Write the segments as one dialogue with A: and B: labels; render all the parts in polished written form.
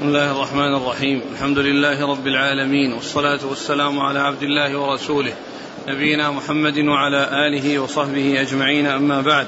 A: بسم الله الرحمن الرحيم. الحمد لله رب العالمين، والصلاة والسلام على عبد الله ورسوله نبينا محمد وعلى آله وصحبه أجمعين، أما بعد.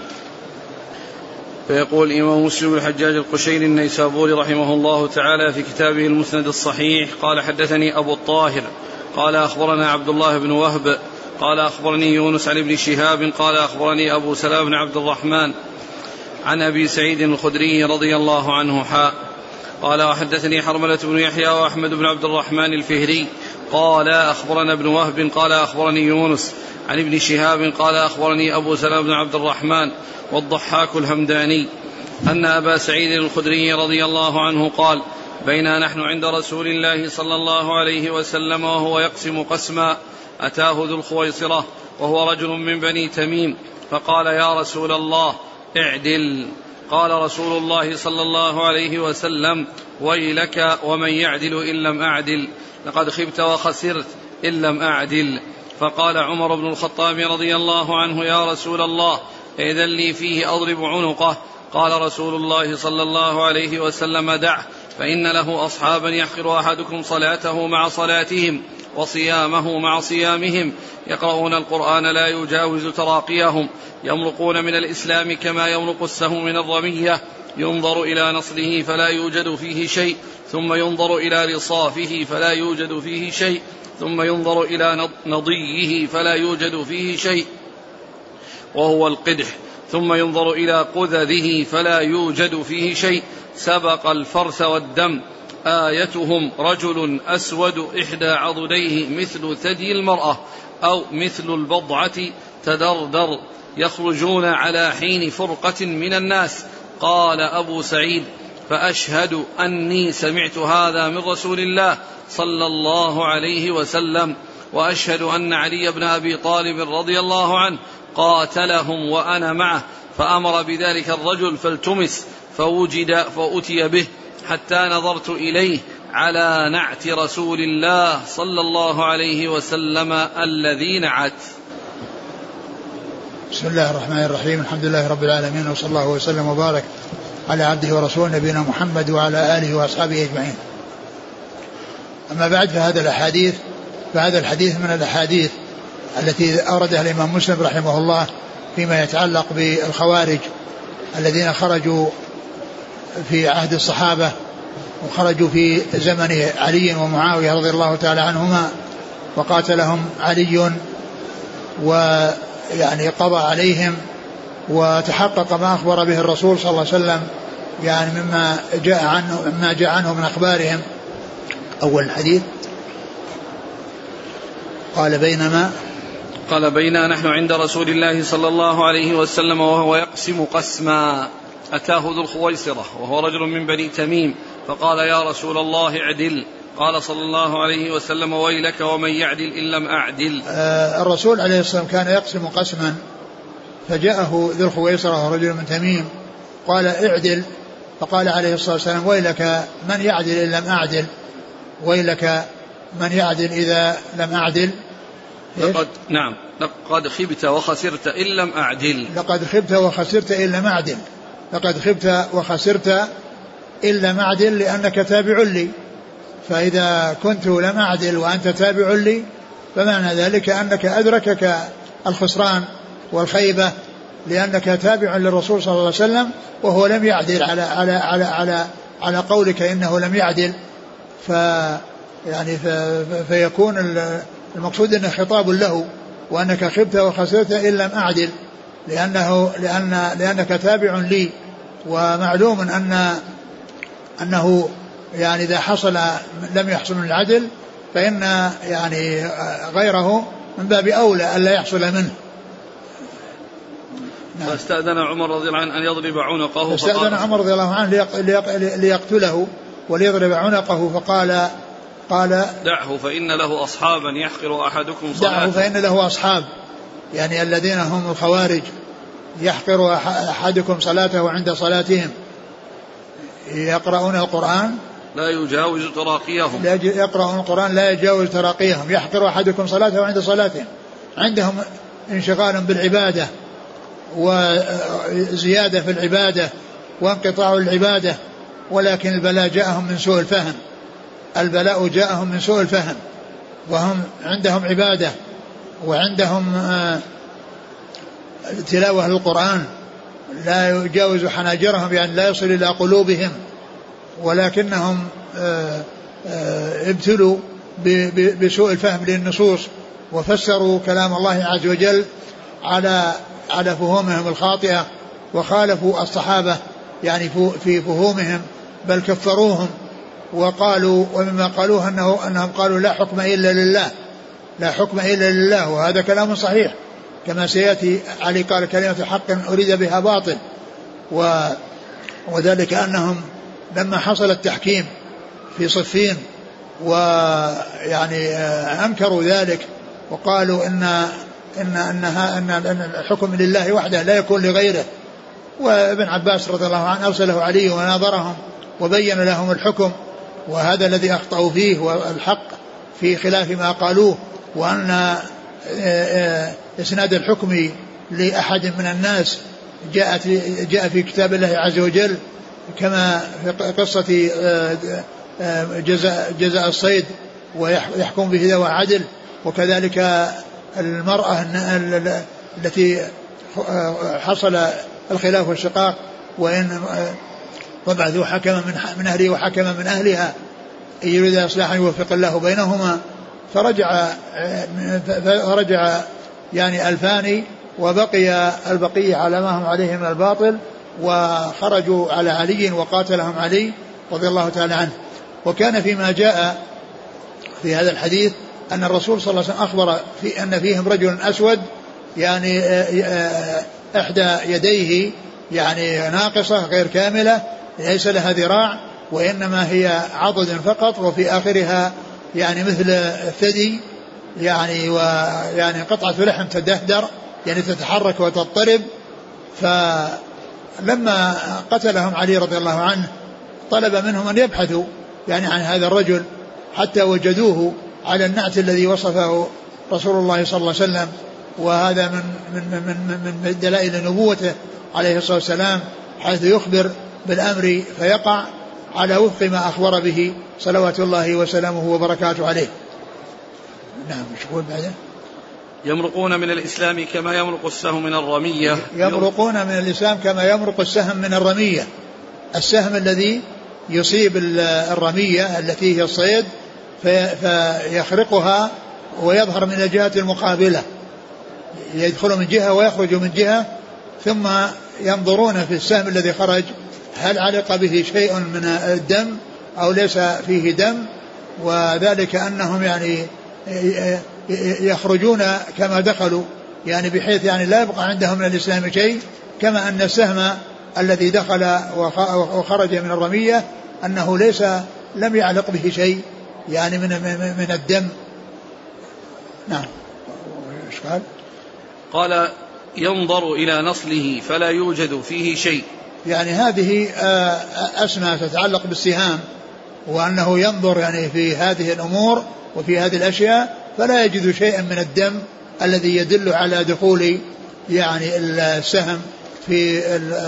A: فيقول الإمام مسلم الحجاج القشيري النيسابوري رحمه الله تعالى في كتابه المسند الصحيح قال: حدثني أبو الطاهر قال أخبرنا عبد الله بن وهب قال أخبرني يونس عن ابن شهاب قال أخبرني أبو سلام بن عبد الرحمن عن أبي سعيد الخدري رضي الله عنه قال: وحدثني حرملة بن يحيى وأحمد بن عبد الرحمن الفهري قال أخبرنا ابن وهب قال أخبرني يونس عن ابن شهاب قال أخبرني أبو سلام بن عبد الرحمن والضحاك الهمداني أن أبا سعيد الخدري رضي الله عنه قال: بينا نحن عند رسول الله صلى الله عليه وسلم وهو يقسم قسما أتاه ذو الخويصرة وهو رجل من بني تميم فقال: يا رسول الله اعدل. قال رسول الله صلى الله عليه وسلم: ويلك ومن يعدل إن لم أعدل، لقد خبت وخسرت إن لم أعدل. فقال عمر بن الخطاب رضي الله عنه: يا رسول الله إذن لي فيه أضرب عنقه. قال رسول الله صلى الله عليه وسلم: دعه، فإن له أصحابا يحقر أحدكم صلاته مع صلاتهم وصيامه مع صيامهم، يقرؤون القرآن لا يجاوز تراقيهم، يمرقون من الإسلام كما يمرق السهم من الرمية، ينظر إلى نصله فلا يوجد فيه شيء، ثم ينظر إلى رصافه فلا يوجد فيه شيء، ثم ينظر إلى نضيه فلا يوجد فيه شيء وهو القدح، ثم ينظر إلى قذذه فلا يوجد فيه شيء، سبق الفرث والدم. آيتهم رجل أسود إحدى عضديه مثل ثدي المرأة أو مثل البضعة تدردر، يخرجون على حين فرقة من الناس. قال أبو سعيد: فأشهد أني سمعت هذا من رسول الله صلى الله عليه وسلم، وأشهد أن علي بن أبي طالب رضي الله عنه قاتلهم وأنا معه، فأمر بذلك الرجل فالتمس فوجد فأتي به حتى نظرت إليه على نعت رسول الله صلى الله عليه وسلم الذي نعت.
B: بسم الله الرحمن الرحيم. الحمد لله رب العالمين، وصلى الله وسلم وبارك على عبده ورسوله نبينا محمد وعلى آله وأصحابه أجمعين. أما بعد، فهذا الحديث من الأحاديث التي أوردها الإمام مسلم رحمه الله فيما يتعلق بالخوارج الذين خرجوا في عهد الصحابة وخرجوا في زمن علي ومعاوية رضي الله تعالى عنهما، وقاتلهم علي ويعني قضى عليهم، وتحقق ما أخبر به الرسول صلى الله عليه وسلم يعني مما جاء عنه من أخبارهم. أول الحديث قال:
A: بينا نحن عند رسول الله صلى الله عليه وسلم وهو يقسم قسما أتاه ذو الخويصرة وهو رجل من بني تميم فقال: يا رسول الله اعدل. قال صلى الله عليه وسلم: ويلك ومن يعدل إن لم أعدل.
B: الرسول عليه الصلاة والسلام كان يقسم قسما، فجاءه ذو الخويصرة وهو رجل من تميم قال: اعدل. فقال عليه الصلاة والسلام: ويلك من يعدل إن لم أعدل، ويلك من يعدل إذا لم أعدل.
A: لقد خبت وخسرت إن لم أعدل.
B: لقد خبت وخسرت إن لم أعدل. لقد خبت وخسرت إن لم أعدل لأنك تابع لي، فإذا كنت لم أعدل وأنت تابع لي فمعنى ذلك أنك أدركك الخسران والخيبة، لأنك تابع للرسول صلى الله عليه وسلم وهو لم يعدل على قولك إنه لم يعدل. فيكون المقصود أنه خطاب له، وأنك خبت وخسرت إن لم أعدل لأنك تابع لي. ومعلوم أنه يعني إذا لم يحصل من العدل فإن يعني غيره من باب أولى ألا يحصل منه.
A: فاستأذن عمر رضي الله عنه أن يضرب عنقه،
B: فاستأذن عمر رضي الله عنه ليقتله وليضرب عنقه، قال:
A: دعه فإن له أصحابا يحقر أحدكم صلاته.
B: دعه فإن له أصحاب، يعني الذين هم الخوارج، يحقر أحدكم صلاته عند صلاتهم، يقرؤون القرآن
A: لا يجاوز تراقيهم،
B: يقرؤون القرآن لا يجاوز تراقيهم، يحقر أحدكم صلاته عند صلاتهم، عندهم انشغال بالعبادة وزيادة في العبادة وانقطاع العبادة، ولكن البلاء جاءهم من سوء الفهم. البلاء جاءهم من سوء الفهم، وهم عندهم عبادة وعندهم تلاوة للقرآن لا يجاوز حناجرهم، يعني لا يصل إلى قلوبهم، ولكنهم ابتلوا بسوء الفهم للنصوص، وفسروا كلام الله عز وجل على فهومهم الخاطئة، وخالفوا الصحابة يعني في فهومهم، بل كفروهم، وقالوا ومما قالوه أنهم قالوا لا حكم إلا لله، لا حكم إلا لله، وهذا كلام صحيح كما سيأتي. علي قال كلمة حق أريد بها باطل، وذلك أنهم لما حصل التحكيم في صفين ويعني أنكروا ذلك وقالوا إن الحكم لله وحده لا يكون لغيره، وابن عباس رضي الله عنه أرسله علي وناظرهم وبين لهم الحكم، وهذا الذي أخطأوا فيه والحق في خلاف ما قالوه، وأن إسناد الحكم لأحد من الناس جاء في كتاب الله عز وجل، كما في قصة جزاء الصيد ويحكم به ذوى عدل، وكذلك المرأة التي حصل الخلاف والشقاق وإن طبع ذو حكم من أهله وحكم من أهلها يريد إصلاحا يوفق الله بينهما، فرجع يعني الفاني وبقي البقية على ما هم عليه من الباطل، وخرجوا على علي وقاتلهم علي رضي الله تعالى عنه. وكان فيما جاء في هذا الحديث أن الرسول صلى الله عليه وسلم أخبر أن فيهم رجل أسود يعني إحدى يديه يعني ناقصة غير كاملة، ليس لها ذراع وإنما هي عضد فقط، وفي آخرها يعني مثل الثدي يعني ويعني قطعة لحم تدهدر يعني تتحرك وتضطرب. فلما قتلهم علي رضي الله عنه طلب منهم أن يبحثوا يعني عن هذا الرجل حتى وجدوه على النعت الذي وصفه رسول الله صلى الله عليه وسلم، وهذا من دلائل نبوته عليه الصلاة والسلام، حيث يخبر بالأمر فيقع على وفق ما أخبر به صلوات الله وسلامه وبركاته عليه. نعم. مش يقول بعده؟
A: يمرقون من الإسلام كما يمرق السهم من الرمية.
B: يمرقون من الإسلام كما يمرق السهم من الرمية، السهم الذي يصيب الرمية التي هي الصيد فيخرقها ويظهر من الجهة المقابلة، يدخل من جهة ويخرج من جهة، ثم ينظرون في السهم الذي خرج هل علق به شيء من الدم أو ليس فيه دم، وذلك أنهم يعني يخرجون كما دخلوا، يعني بحيث يعني لا يبقى عندهم من الإسلام شيء، كما أن السهم الذي دخل وخرج من الرمية أنه لم يعلق به شيء يعني من الدم. نعم.
A: قال ينظر إلى نصله فلا يوجد فيه شيء،
B: يعني هذه أسماء تتعلق بالسهام، وأنه ينظر يعني في هذه الأمور وفي هذه الأشياء فلا يجد شيئا من الدم الذي يدل على دخول يعني السهم في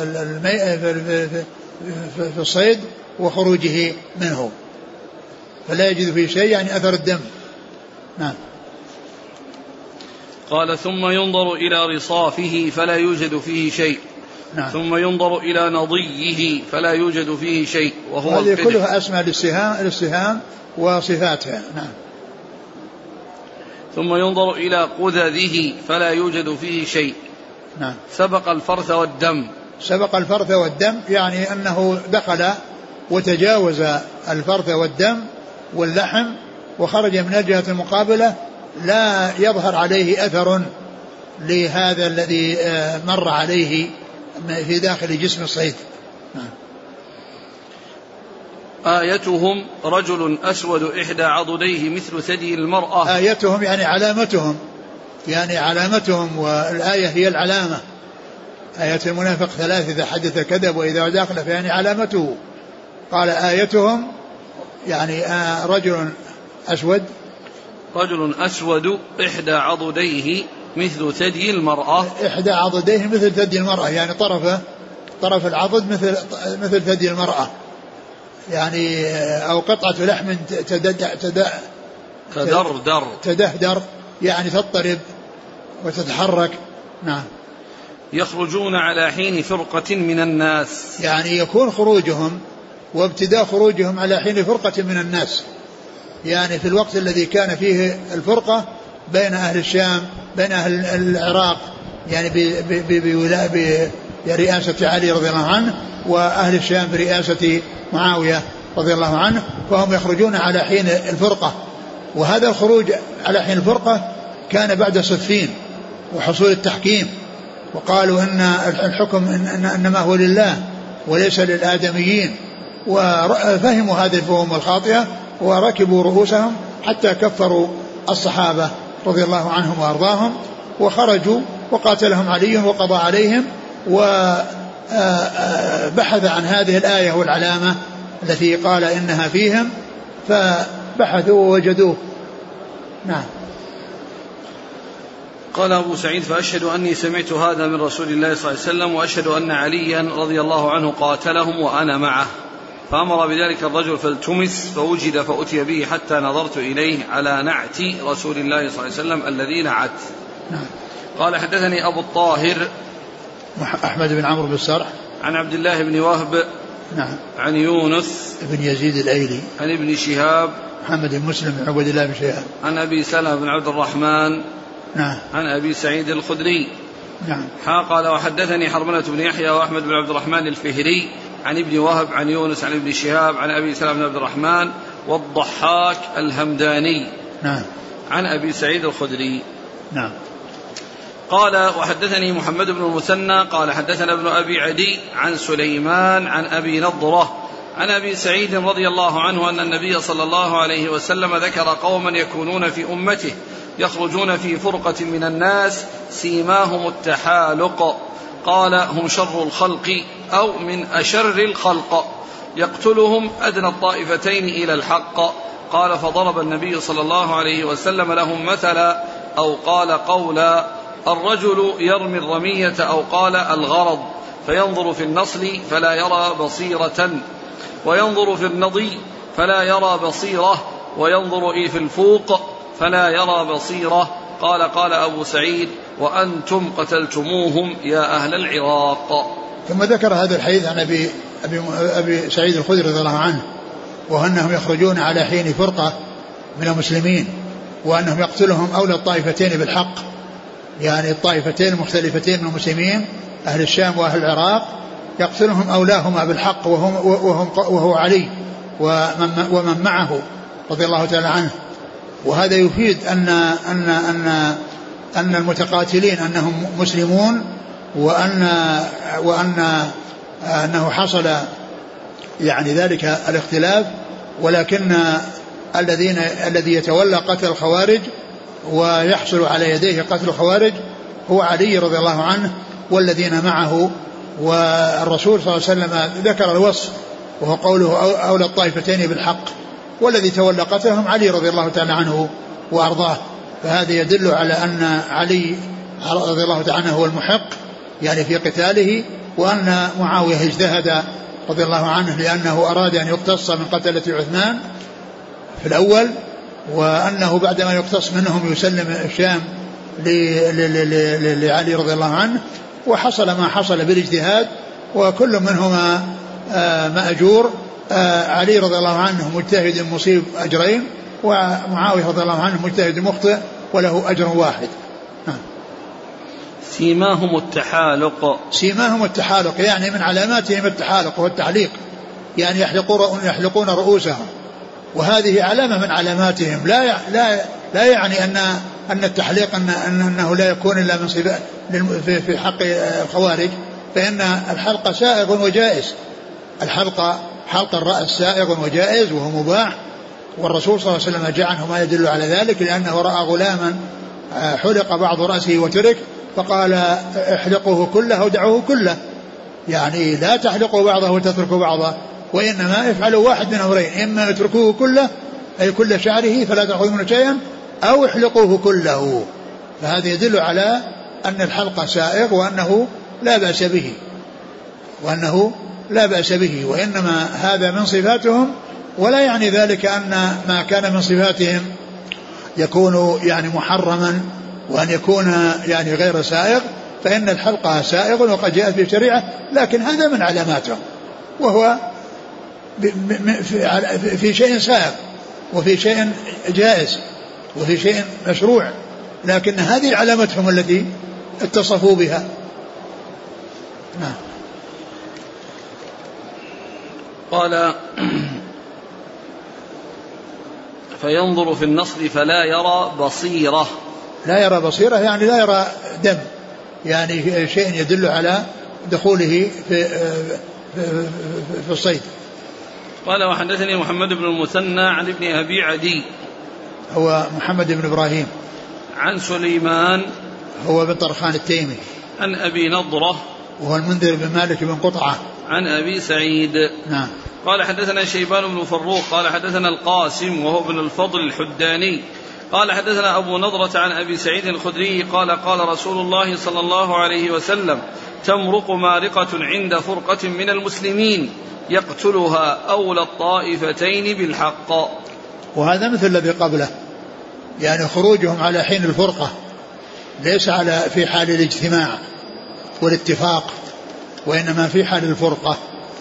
B: الصيد وخروجه منه، فلا يجد فيه شيء يعني أثر الدم. نعم.
A: قال ثم ينظر إلى رصافه فلا يوجد فيه شيء.
B: نعم.
A: ثم ينظر إلى نضيه فلا يوجد فيه شيء، وهو
B: هذه كلها أسماء للسهام وصفاتها. نعم.
A: ثم ينظر إلى قذذه فلا يوجد فيه شيء.
B: نعم.
A: سبق الفرث والدم.
B: سبق الفرث والدم يعني أنه دخل وتجاوز الفرث والدم واللحم وخرج من الجهة المقابلة، لا يظهر عليه أثر لهذا الذي مر عليه في داخل جسم الصيد.
A: آيتهم رجل أسود إحدى عضديه مثل ثدي المرأة.
B: آيتهم يعني علامتهم، والآية هي العلامة. آية المنافق 3: إذا حدث كذب وإذا داخل فيعني علامته. قال آيتهم يعني رجل أسود إحدى عضديه مثل ثدي المرأة. إحدى عضديه مثل ثدي المرأة، يعني طرف العضد مثل ثدي المرأة، يعني أو قطعة لحم تدهدر يعني تضطرب وتتحرك. نعم.
A: يخرجون على حين فرقة من الناس،
B: يعني يكون خروجهم وابتداء خروجهم على حين فرقة من الناس، يعني في الوقت الذي كان فيه الفرقة بين أهل الشام بين أهل العراق، يعني برئاسة علي رضي الله عنه، وأهل الشام برئاسة معاوية رضي الله عنه، فهم يخرجون على حين الفرقة. وهذا الخروج على حين الفرقة كان بعد صفين وحصول التحكيم، وقالوا إن الحكم إنما هو لله وليس للآدميين، وفهموا هذه الفهم الخاطئة وركبوا رؤوسهم حتى كفروا الصحابة رضي الله عنهم وأرضاهم، وخرجوا وقاتلهم علي وقضى عليهم، وبحث عن هذه الآية والعلامة التي قال إنها فيهم، فبحثوا ووجدوه. نعم.
A: قال أبو سعيد: فأشهد أني سمعت هذا من رسول الله صلى الله عليه وسلم، وأشهد أن عليا رضي الله عنه قاتلهم وأنا معه، فأمر بذلك الرجل فالتمس فوجد فأتي به حتى نظرت إليه على نعت رسول الله صلى الله عليه وسلم الذي نعت.
B: نعم.
A: قال: حدثني أبو الطاهر
B: أحمد بن عمرو بن السرح
A: عن عبد الله بن وهب
B: نعم
A: عن يونس
B: بن يزيد الأيلي
A: عن ابن شهاب
B: محمد بن مسلم بن عبد الله بن شهاب
A: عن أبي سلمة بن عبد الرحمن
B: نعم
A: عن أبي سعيد الخدري.
B: نعم.
A: قال: وحدثني حرملة بن يحيى وأحمد بن عبد الرحمن الفهري عن ابن وهب عن يونس عن ابن شهاب عن أبي سلمة بن عبد الرحمن والضحاك الهمداني
B: نعم
A: عن أبي سعيد الخدري.
B: نعم.
A: قال: وحدثني محمد بن المثنى قال: حدثنا ابن أبي عدي عن سليمان عن أبي نضرة عن أبي سعيد رضي الله عنه أن النبي صلى الله عليه وسلم ذكر قوما يكونون في أمته يخرجون في فرقة من الناس سيماهم التحالق، قال: هم شر الخلق أو من أشر الخلق، يقتلهم أدنى الطائفتين إلى الحق. قال: فضرب النبي صلى الله عليه وسلم لهم مثلا أو قال قولا: الرجل يرمي الرمية أو قال الغرض، فينظر في النصل فلا يرى بصيرة، وينظر في النضي فلا يرى بصيرة، وينظر في الفوق فلا يرى بصيرة. قال أبو سعيد: وأنتم قتلتموهم يا أهل العراق.
B: ثم ذكر هذا الحديث عن أبي سعيد الخدري رضي الله عنه، وأنهم يخرجون على حين فرقة من المسلمين، وأنهم يقتلهم أولى الطائفتين بالحق، يعني الطائفتين المختلفتين من المسلمين أهل الشام وأهل العراق يقتلهم أولاهما بالحق وهو علي ومن معه رضي الله تعالى عنه. وهذا يفيد أن المتقاتلين أنهم مسلمون، وأنه حصل يعني ذلك الاختلاف، ولكن الذي يتولى قتل الخوارج ويحصل على يديه قتل الخوارج هو علي رضي الله عنه والذين معه. والرسول صلى الله عليه وسلم ذكر الوصف وهو قوله أولى الطائفتين بالحق، والذي تولى قتلهم علي رضي الله تعالى عنه وأرضاه. فهذا يدل على أن علي رضي الله تعالى عنه هو المحق يعني في قتاله، وأن معاوية اجتهد رضي الله عنه لأنه أراد أن يقتص من قتلة عثمان في الأول، وأنه بعدما يقتص منهم يسلم الشام لعلي رضي الله عنه. وحصل ما حصل بالاجتهاد، وكل منهما مأجور. علي رضي الله عنه مجتهد مصيب أجرين، ومعاوية رضي الله عنه مجتهد مخطئ وله أجر واحد.
A: سيماهم التحالق.
B: سيماهم التحالق يعني من علاماتهم التحالق والتعليق، يعني يحلقون رؤوسهم، وهذه علامة من علاماتهم. لا يعني أن التحليق أنه لا يكون إلا من صفات في حق الخوارج، فإن الحلق سائغ وجائز. حلق الرأس سائغ وجائز وهو مباح، والرسول صلى الله عليه وسلم جاء عنه ما يدل على ذلك، لأنه رأى غلاما حلق بعض رأسه وترك فقال: احلقوه كله ودعوه كله، يعني لا تحلقوا بعضه وتتركوا بعضه، وإنما افعلوا واحد من أمرين: إما اتركوه كله أي كل شعره فلا تأخذوا منه شيئا، أو احلقوه كله. فهذا يدل على أن الحلق سائغ وأنه لا بأس به، وأنه لا بأس به، وإنما هذا من صفاتهم، ولا يعني ذلك أن ما كان من صفاتهم يكون يعني محرما، وأن يكون يعني غير سائغ، فإن الحلقة سائغ وقد جاءت في الشريعة، لكن هذا من علاماتهم، وهو في شيء سائغ وفي شيء جائز وفي شيء مشروع، لكن هذه علامتهم التي اتصفوا بها. نعم.
A: قال فينظر في النصر فلا يرى بصيرة.
B: لا يرى بصيرة يعني لا يرى دم، يعني شيء يدل على دخوله في الصيد.
A: قال وحدثني محمد بن المثنى عن ابن أبي عدي
B: هو محمد بن إبراهيم،
A: عن سليمان
B: هو بن طرخان التيمي،
A: عن أبي نضرة
B: وهو المنذر بن مالك بن قطعة،
A: عن أبي سعيد.
B: نعم.
A: قال حدثنا شيبان بن فروق قال حدثنا القاسم وهو ابن الفضل الحداني قال حدثنا أبو نضرة عن أبي سعيد الخدري قال قال رسول الله صلى الله عليه وسلم تمرق مارقة عند فرقة من المسلمين يقتلها أولى الطائفتين بالحق.
B: وهذا مثل الذي قبله، يعني خروجهم على حين الفرقة ليس في حال الاجتماع والاتفاق، وإنما في حال الفرقة.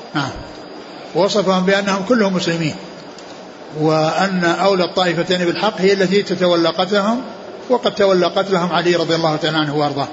B: وصفهم بأنهم كلهم مسلمين، وأن أولى الطائفتين بالحق هي التي تتولى قتلهم، وقد تولى قتلهم علي رضي الله تعالى عنه وارضاه.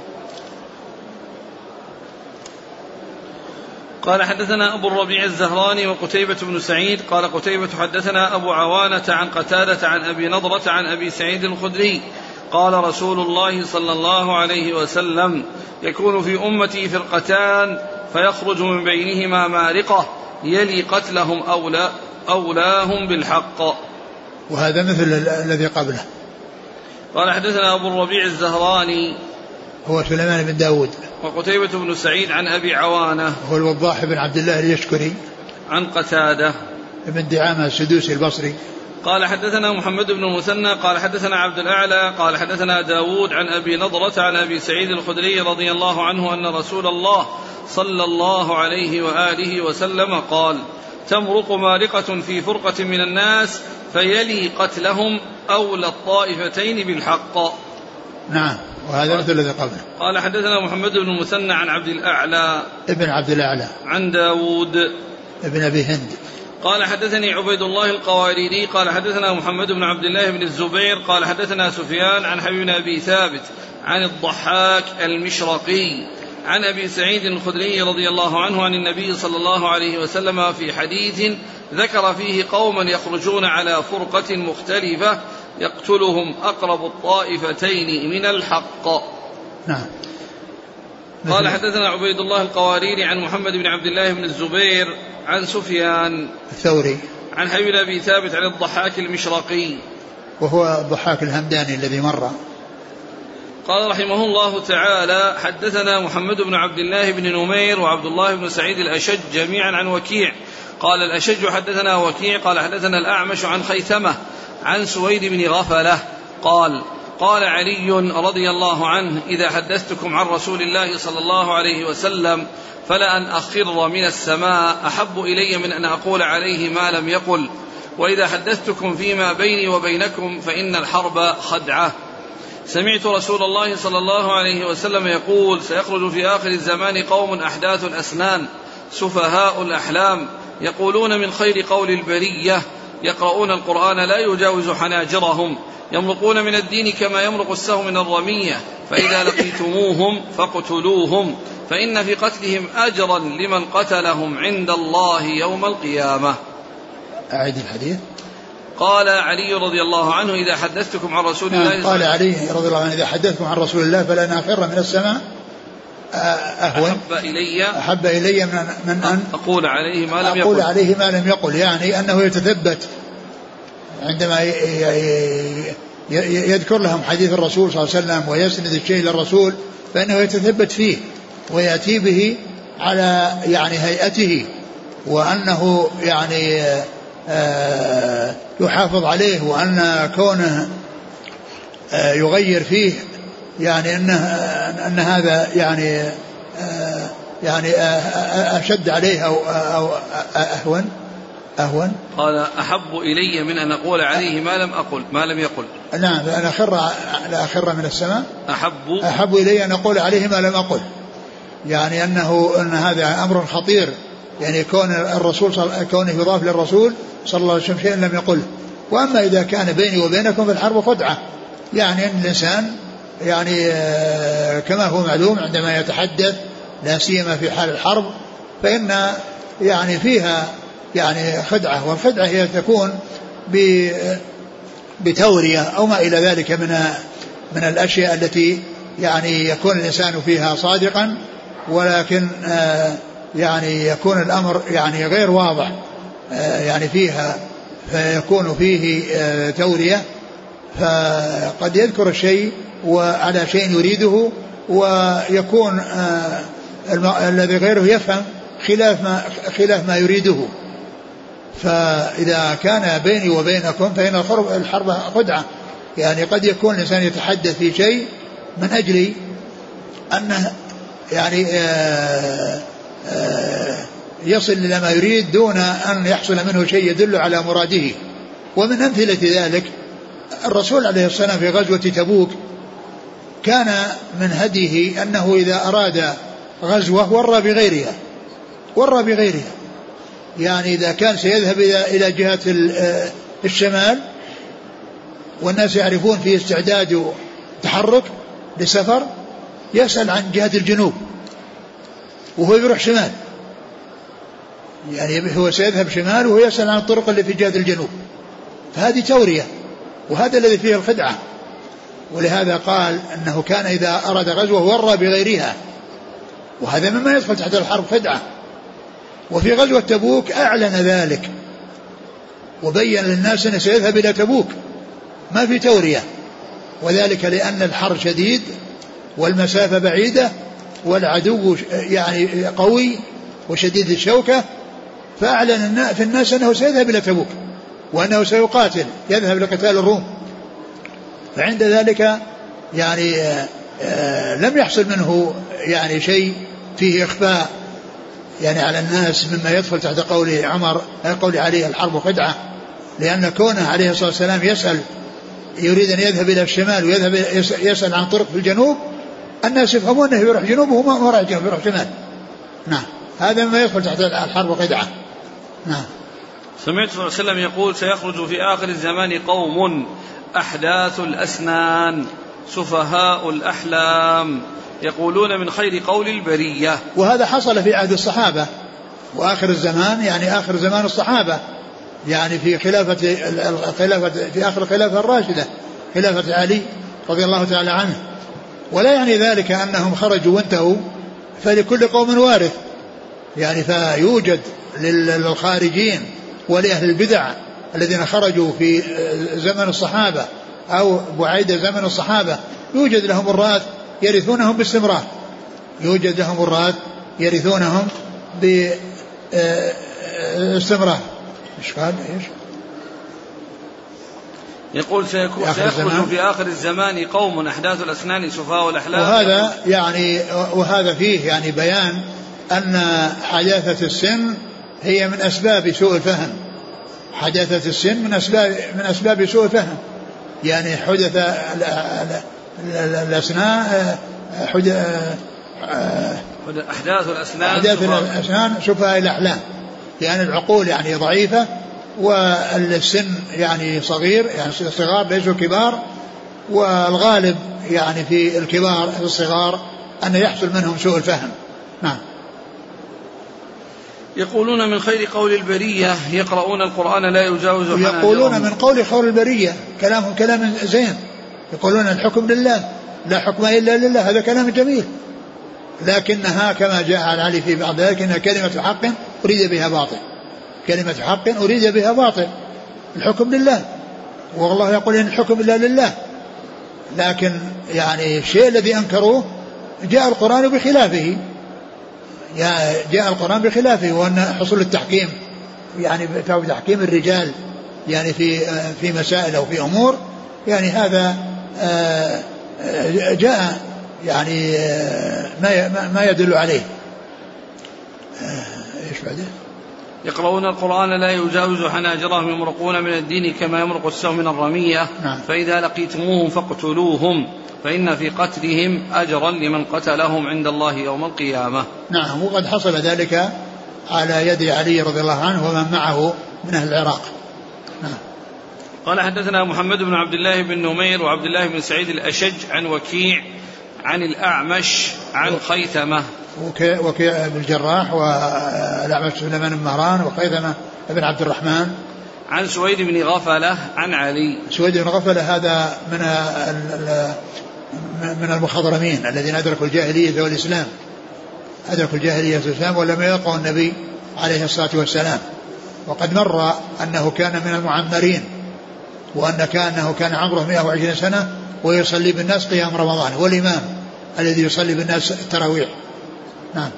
A: قال حدثنا أبو الربيع الزهراني وقتيبة بن سعيد قال قتيبة حدثنا أبو عوانة عن قتادة عن أبي نضرة عن أبي سعيد الخدري قال رسول الله صلى الله عليه وسلم يكون في أمتي فرقتان فيخرج من بينهما مارقة يلي قتلهم أولاهم بالحق.
B: وهذا مثل الذي قبله.
A: قال حدثنا أبو الربيع الزهراني
B: هو سليمان بن داود،
A: وقتيبة بن سعيد عن أبي عوانة
B: هو الوضاح بن عبد الله اليشكري،
A: عن قتادة
B: ابن دعامة السدوسي البصري.
A: قال حدثنا محمد بن المثنى قال حدثنا عبد الأعلى قال حدثنا داود عن أبي نضرة عن أبي سعيد الخدري رضي الله عنه أن رسول الله صلى الله عليه وآله وسلم قال تمرق مارقة في فرقة من الناس فيلي قتلهم أولى الطائفتين بالحق.
B: نعم. وهذا مثل الذي قبله.
A: قال حدثنا محمد بن المثنى عن عبد الأعلى
B: ابن عبد الأعلى
A: عن داود
B: ابن أبي هند
A: قال حدثني عبيد الله القواريري قال حدثنا محمد بن عبد الله بن الزبير قال حدثنا سفيان عن حبيب بن أبي ثابت عن الضحاك المشرقي عن أبي سعيد الخدري رضي الله عنه عن النبي صلى الله عليه وسلم في حديث ذكر فيه قوما يخرجون على فرقة مختلفة يقتلهم أقرب الطائفتين من الحق.
B: نعم.
A: قال حدثنا عبيد الله القواريري عن محمد بن عبد الله بن الزبير عن سفيان
B: الثوري
A: عن حبيب بن أبي ثابت عن الضحاك المشرقي
B: وهو الضحاك الهمداني الذي مر.
A: قال رحمه الله تعالى حدثنا محمد بن عبد الله بن نمير وعبد الله بن سعيد الأشج جميعا عن وكيع قال الأشج حدثنا وكيع قال حدثنا الأعمش عن خيثمة عن سويد بن غفلة قال قال علي رضي الله عنه إذا حدثتكم عن رسول الله صلى الله عليه وسلم فلأن أخر من السماء أحب إلي من أن أقول عليه ما لم يقل، وإذا حدثتكم فيما بيني وبينكم فإن الحرب خدعة. سمعت رسول الله صلى الله عليه وسلم يقول سيخرج في آخر الزمان قوم أحداث الأسنان سفهاء الأحلام يقولون من خير قول البرية يقرؤون القرآن لا يجاوز حناجرهم يمرقون من الدين كما يمرق السهم من الرمية فإذا لقيتموهم فاقتلوهم فإن في قتلهم أجرا لمن قتلهم عند الله يوم القيامة.
B: أعيد الحديث.
A: قال علي رضي الله عنه إذا حدثتكم عن رسول الله
B: قال علي رضي الله عنه إذا حدثتكم عن رسول الله فلن أخر من السماء أهون أحب إلي من أن أقول عليه ما لم يقل يعني أنه يتثبت عندما يذكر لهم حديث الرسول صلى الله عليه وسلم ويسند الشيء للرسول فإنه يتثبت فيه ويأتي به على يعني هيئته وأنه يعني يحافظ عليه وأن كونه يغير فيه يعني أن هذا يعني يعني أشد عليه أو أهون.
A: قال أحب إلي من أن أقول عليه ما لم يقل.
B: نعم، أن أخر من السماء أحب إلي أن أقول عليه ما لم أقل. يعني أن هذا أمر خطير، يعني كونه يضاف للرسول صلى الله عليه وسلم شيئا لم يقله. وأما إذا كان بيني وبينكم في الحرب خدعة، يعني أن الإنسان يعني كما هو معلوم عندما يتحدث لا سيما في حال الحرب فإن يعني فيها يعني خدعة، والخدعة هي تكون بتورية أو ما إلى ذلك من الأشياء التي يعني يكون الإنسان فيها صادقا، ولكن يعني يكون الأمر يعني غير واضح يعني فيها، فيكون فيه تورية، فقد يذكر الشيء وعلى شيء يريده، ويكون الذي غيره يفهم خلاف ما يريده. فإذا كان بيني وبينكم فإن الحرب خدعة، يعني قد يكون الإنسان يتحدث في شيء من أجل أنه يعني يصل إلى ما يريد دون أن يحصل منه شيء يدل على مراده. ومن أمثلة ذلك الرسول عليه الصلاة والسلام في غزوة تبوك كان من هديه أنه إذا أراد غزوة ور بغيرها، يعني إذا كان سيذهب إلى جهة الشمال والناس يعرفون في استعداد وتحرك لسفر، يسأل عن جهة الجنوب وهو يروح شمال، يعني هو سيذهب شمال وهو يسأل عن الطرق اللي في جهة الجنوب، فهذه تورية، وهذا الذي فيه الخدعة. ولهذا قال أنه كان إذا أراد غزوة ور بغيرها، وهذا مما يدخل تحت الحرب خدعة. وفي غزوة تبوك أعلن ذلك وبين للناس أنه سيذهب إلى تبوك، ما في تورية، وذلك لأن الحر شديد والمسافة بعيدة والعدو يعني قوي وشديد الشوكة، فأعلن في الناس أنه سيذهب إلى تبوك وأنه سيقاتل يذهب لقتال الروم. فعند ذلك يعني لم يحصل منه يعني شيء فيه إخفاء يعني على الناس مما يدخل تحت قول عليه الحرب خدعة، لأن كونه عليه الصلاة والسلام يريد أن يذهب إلى الشمال ويذهب يسأل عن طرق في الجنوب، الناس يفهمون أنه يروح جنوب وهو ما راح جنوب، يروح شمال. نعم، هذا ما يدخل تحت الحرب خدعة. نعم.
A: سمعت صلى الله عليه وسلم يقول سيخرج في آخر الزمان قوم أحداث الأسنان سفهاء الأحلام يقولون من خير قول البرية.
B: وهذا حصل في عهد الصحابة، وآخر الزمان يعني آخر زمان الصحابة، يعني في في آخر الخلافة الراشدة خلافة علي رضي الله تعالى عنه. ولا يعني ذلك أنهم خرجوا وانتهوا، فلكل قوم وارث، يعني فيوجد للخارجين ولأهل البدع الذين خرجوا في زمن الصحابة أو بعيد زمن الصحابة يوجد لهم الرات يرثونهم باستمرار، يوجد لهم الرات يرثونهم باستمرار. إيش قال؟ إيش
A: يقول سيخرج في آخر الزمان قوم أحداث الأسنان سفهاء الأحلام.
B: وهذا يعني وهذا فيه يعني بيان أن حداثة السن هي من أسباب سوء الفهم، حداثة السن من أسباب سوء الفهم، يعني حدث الأسنان
A: أحداث الأسنان
B: سفهاء الأحلام، يعني العقول يعني ضعيفة والسن يعني صغير، يعني الصغار ليسوا كبار، والغالب يعني في الكبار في الصغار أن يحصل منهم سوء الفهم. نعم.
A: يقولون من خير قول البرية يقرؤون القرآن لا يجاوز حناجرهم.
B: يقولون من قول خير البرية، كلامهم كلام زين، يقولون الحكم لله لا حكم إلا لله، هذا كلام جميل، لكنها كما جاء عن علي في بعض ذلك إنها كلمة حق أريد بها باطل، كلمة حق أريد بها باطل، الحكم لله، والله يقول إن الحكم إلا لله. لكن يعني الشيء الذي أنكروه جاء القرآن بخلافه، جاء القرآن بخلافه، وأن حصول التحكيم يعني تحكيم الرجال يعني في مسائل أو في أمور، يعني هذا جاء يعني ما يدل عليه، بعده؟
A: يقرؤون القرآن لا يجاوز حناجرهم يمرقون من الدين كما يمرق السهم من الرمية.
B: نعم.
A: فإذا لقيتموهم فاقتلوهم فإن في قتلهم أجرا لمن قتلهم عند الله يوم القيامة.
B: نعم. وقد حصل ذلك على يد علي رضي الله عنه ومن معه من أهل العراق. نعم.
A: قال حدثنا محمد بن عبد الله بن نمير وعبد الله بن سعيد الأشج عن وكيع عن الأعمش عن خيثمة.
B: وكيع بن الجراح والأعمش سليمان بن مهران وخيثمة بن عبد الرحمن
A: عن سويد بن غفلة عن علي.
B: سويد بن غفلة هذا من المخضرمين الذين أدركوا الجاهلية والإسلام، أدركوا الجاهلية والإسلام ولم يلقوا النبي عليه الصلاة والسلام. وقد مر أنه كان من المعمرين، وأنه كان عمره 120 سنة ويصلي بالناس قيام رمضان، هو الإمام الذي يصلي بالناس التراويح. نعم.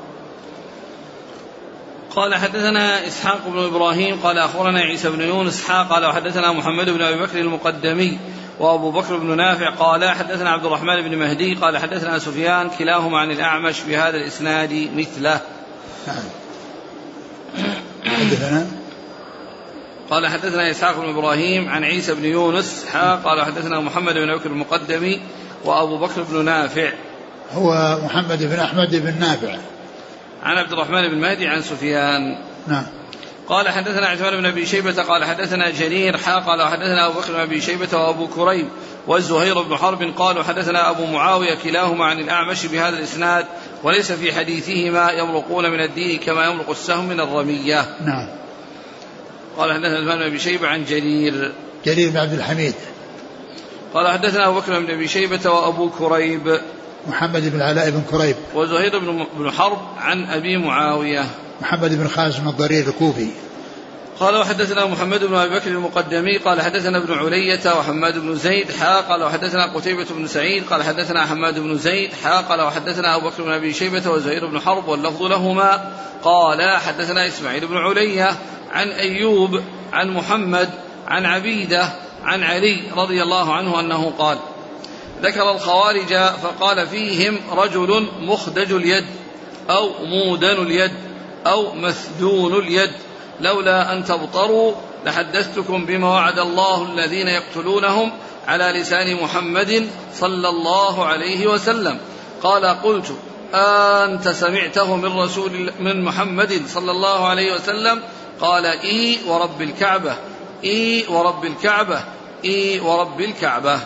A: قال حدثنا إسحاق بن إبراهيم قال أخبرنا عيسى بن يونس قال وحدثنا محمد بن أبي بكر المقدمي وأبو بكر بن نافع قال حدثنا عبد الرحمن بن مهدي قال حدثنا سفيان كلاهما عن الأعمش بهذا الإسناد مثله.
B: حدثنا
A: قال حدثنا إسحاق بن إبراهيم عن عيسى بن يونس قال حدثنا محمد بن أبي بكر المقدمي وأبو بكر بن نافع
B: هو محمد بن أحمد بن نافع
A: عن عبد الرحمن بن مهدي عن سفيان.
B: نعم.
A: قال حدثنا عثمان بن أبي شيبة قال حدثنا جرير قال حدثنا أبو بكر بن أبي شيبة وأبو كريب والزهير بن حرب قالوا حدثنا أبو معاوية كلاهما عن الأعمش بهذا الإسناد وليس في حديثهما يمرقون من الدين كما يمرق السهم من الرمية.
B: نعم.
A: قال حدثنا عثمان بن أبي شيبة عن جرير
B: بن عبد الحميد
A: قال حدثنا أبو بكر بن أبي شيبة وأبو كريب
B: محمد بن علاء بن كريب
A: وزهير بن حرب عن أبي معاوية
B: محمد بن خازم الضرير الكوفي.
A: قال وحدثنا محمد بن أبي بكر المقدمي قال حدثنا ابن علية وحماد بن زيد قال وحدثنا قتيبة بن سعيد قال حدثنا حماد بن زيد قال وحدثنا أبو بكر بن أبي شيبة وزهير بن حرب واللفظ لهما قال حدثنا إسماعيل بن علية عن أيوب عن محمد عن عبيدة عن علي رضي الله عنه أنه قال ذكر الخوارج فقال فيهم رجل مخدج اليد أو مودن اليد أو مسدون اليد لولا أن تبطروا لحدثتكم بما وعد الله الذين يقتلونهم على لسان محمد صلى الله عليه وسلم. قال قلت أنت سمعته من محمد صلى الله عليه وسلم؟ قال إي ورب الكعبة إي ورب الكعبة إي ورب الكعبة.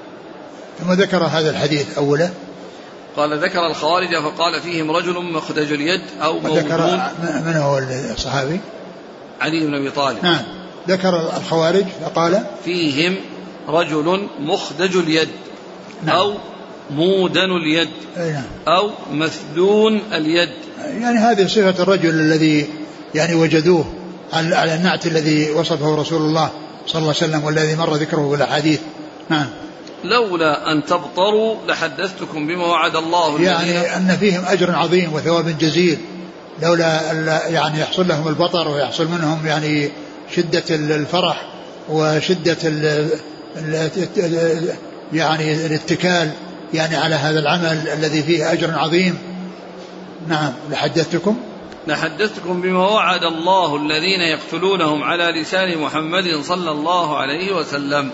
B: ثم ذكر هذا الحديث أوله
A: قال ذكر الخوارج فقال فيهم رجل مخدج اليد أو
B: وذكر من هو الصحابي؟
A: علي بن أبي طالب.
B: نعم. ذكر الخوارج فقال
A: فيهم رجل مخدج اليد. نعم. أو مودن اليد.
B: نعم.
A: أو مسدون اليد.
B: يعني هذه صفة الرجل الذي يعني وجدوه على النعت الذي وصفه رسول الله صلى الله عليه وسلم والذي مر ذكره في الأحاديث. نعم.
A: لولا أن تبطروا لحدثتكم بما وعد الله
B: يعني أن فيهم أجر عظيم وثواب جزيل لولا يعني يحصل لهم البطر ويحصل منهم يعني شدة الفرح وشدة يعني الاتكال يعني على هذا العمل الذي فيه أجر عظيم. نعم.
A: لحدثتكم بما وعد الله الذين يقتلونهم على لسان محمد صلى الله عليه وسلم.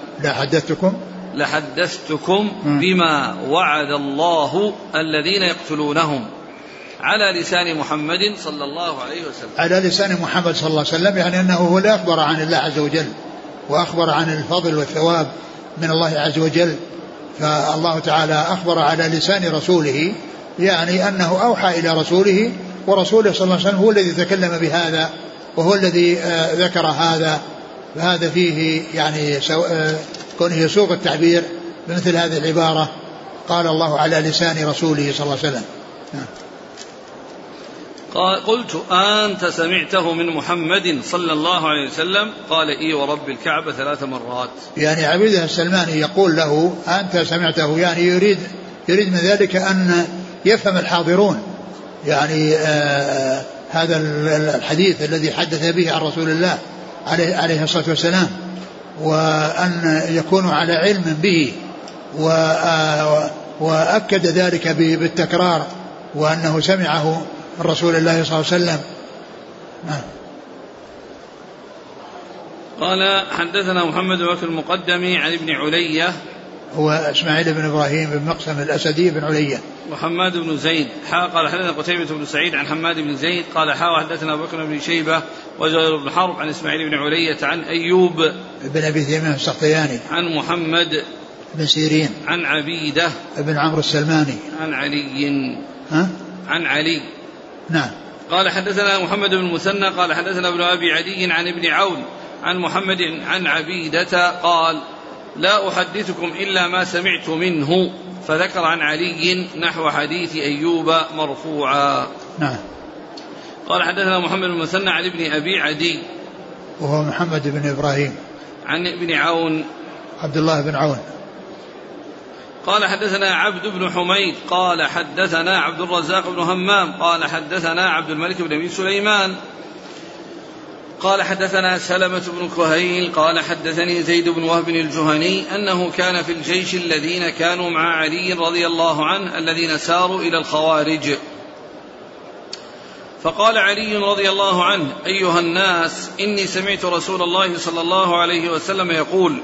A: لحدثتكم بما وعد الله الذين يقتلونهم على لسان محمد صلى الله عليه وسلم.
B: على لسان محمد صلى الله عليه وسلم يعني أنه هو اللي أخبر عن الله عز وجل وأخبر عن الفضل والثواب من الله عز وجل. فالله تعالى أخبر على لسان رسوله يعني أنه أوحى إلى رسوله ورسوله صلى الله عليه وسلم هو الذي تكلم بهذا وهو الذي ذكر هذا. فهذا فيه يعني كونه يسوق التعبير بمثل هذه العبارة قال الله على لسان رسوله صلى الله عليه وسلم.
A: قلت أنت سمعته من محمد صلى الله عليه وسلم؟ قال إي ورب الكعبة 3 مرات. يعني
B: عبيده السلماني يقول له أنت سمعته يعني يريد من ذلك أن يفهم الحاضرون يعني هذا الحديث الذي حدث به عن رسول الله عليه الصلاة والسلام وأن يكونوا على علم به وأكد ذلك بالتكرار وأنه سمعه من رسول الله صلى الله عليه وسلم
A: قال حدثنا محمد بن بكر المقدمي عن ابن علية
B: هو إسماعيل بن إبراهيم بن مقسم الأسدي بن علية.
A: وحماد بن زيد قال حدثنا قتيبة بن سعيد عن حماد بن زيد قال حدثنا أبو بكر بن شيبة وزهير بن حرب عن إسماعيل بن علية عن أيوب
B: بن أبي تميم السختياني
A: عن محمد
B: بن سيرين
A: عن عبيدة
B: بن عمرو السلماني عن
A: علي.
B: نعم.
A: قال حدثنا محمد بن المثنى قال حدثنا ابن أبي عدي عن ابن عون عن محمد عن عبيدة قال لا أحدثكم إلا ما سمعت منه، فذكر عن علي نحو حديث أيوب مرفوعا.
B: نعم.
A: قال حدثنا محمد بن المثنى عن ابن أبي عدي
B: وهو محمد بن إبراهيم
A: عن ابن عون
B: عبد الله بن عون.
A: قال حدثنا عبد بن حميد قال حدثنا عبد الرزاق بن همام قال حدثنا عبد الملك بن أبي سليمان قال حدثنا سلمة بن كهيل قال حدثني زيد بن وهب الجهني أنه كان في الجيش الذين كانوا مع علي رضي الله عنه الذين ساروا إلى الخوارج، فقال علي رضي الله عنه أيها الناس إني سمعت رسول الله صلى الله عليه وسلم يقول